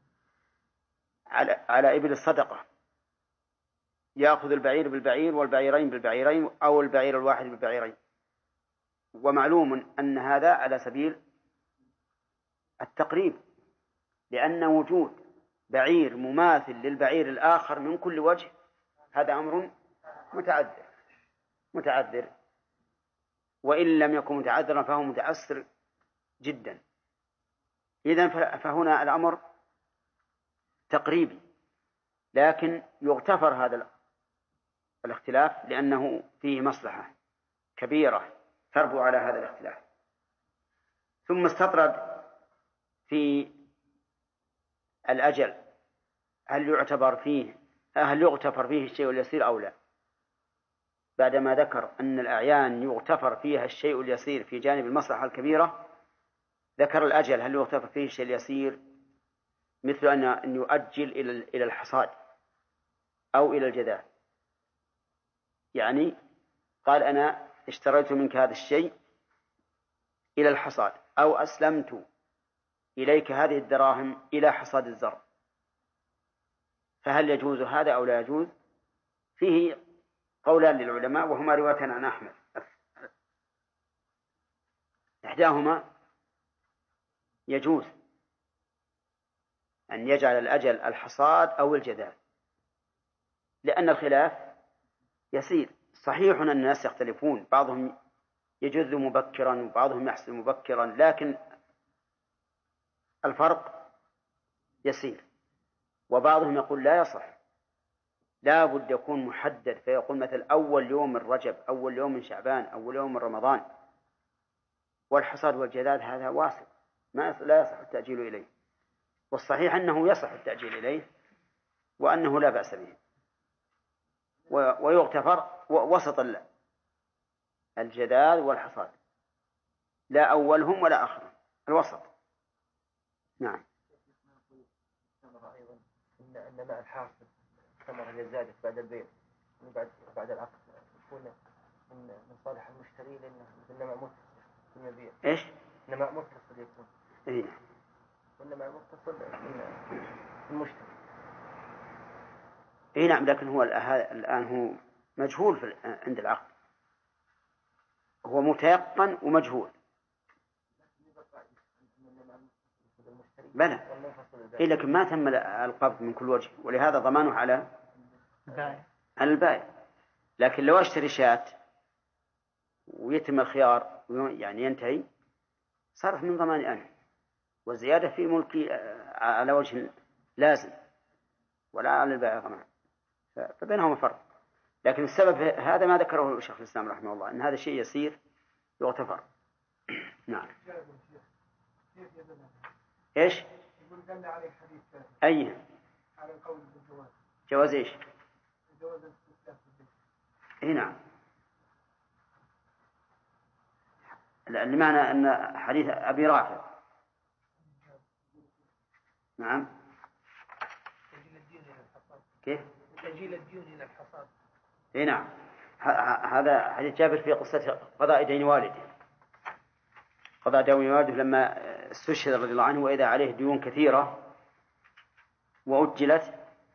على إبل الصدقة، يأخذ البعير بالبعير والبعيرين بالبعيرين أو البعير الواحد بالبعيرين. ومعلوم أن هذا على سبيل التقريب، لأن وجود بعير مماثل للبعير الآخر من كل وجه هذا أمر متعذر، وإن لم يكن متعذرا فهو متعسر جدا. إذن فهنا الأمر تقريبي، لكن يغتفر هذا الاختلاف لأنه فيه مصلحة كبيرة تربو على هذا الاختلاف. ثم استطرد في الأجل هل يغتفر فيه الشيء اليسير أو لا، بعدما ذكر أن الأعيان يغتفر فيها الشيء اليسير في جانب المصلحة الكبيرة، ذكر الأجل هل يغتفر فيه الشيء اليسير، مثل أن يؤجل إلى الحصاد أو إلى الجذاذ. يعني قال أنا اشتريت منك هذا الشيء إلى الحصاد، أو أسلمت إليك هذه الدراهم إلى حصاد الزرع، فهل يجوز هذا أو لا يجوز؟ فيه قولان للعلماء، وهما رواية عن أحمد. إحداهما يجوز أن يجعل الأجل الحصاد أو الجذاذ، لأن الخلاف يسير. صحيح أن الناس يختلفون، بعضهم يجذ مبكرا وبعضهم يحصل مبكرا، لكن الفرق يسير. وبعضهم يقول لا يصح، لا بد يكون محدد، فيقول مثل أول يوم من رجب، أول يوم من شعبان، أول يوم من رمضان. والحصاد والجذاذ هذا واسع لا يصح التأجيل إليه، والصحيح أنه يصح التأجيل إليه وأنه لا بأس به، ويغتفر وسط الجذاذ والحصاد، لا أولهم ولا آخرهم، الوسط. نعم. أيضا إن ماء الحاصل ثمرة إذا زادت بعد البيع بعد العقد يكون من صالح المشتري، لأنه مأمور في المبيع. إيش؟ إن مأمور في يكون. إيه. وإنما متصل بالمشتري. اي نعم، لكن هو الآن هو مجهول عند العقد، هو متيقن ومجهول. بلى إيه، لكن ما تم القبض من كل وجه، ولهذا ضمانه على البائع. لكن لو اشتري شاة ويتم الخيار يعني ينتهي، صارت من ضماني أنا، والزيادة في ملكي على وجه لازم، ولا على البائع ضمان، فبينهما فرق. لكن السبب هذا ما ذكره الشيخ الإسلام رحمه الله، أن هذا شيء يسير يغتفر. نعم. إيش؟ يقول دل عليه حديث أي على القول بالجواز. جواز إيش؟ جواز الاستثناء في البيت. إيه نعم. لمعنى أن حديث أبي رافع. نعم. تجيل الدين إلى الحصاد. كيف؟ تجيل الدين إلى الحصاد. إيه نعم. هذا حديث جابر في قصة قضاء دين والده. قضاء دين والده لما استشهد رضي الله عنه وإذا عليه ديون كثيرة وأجلت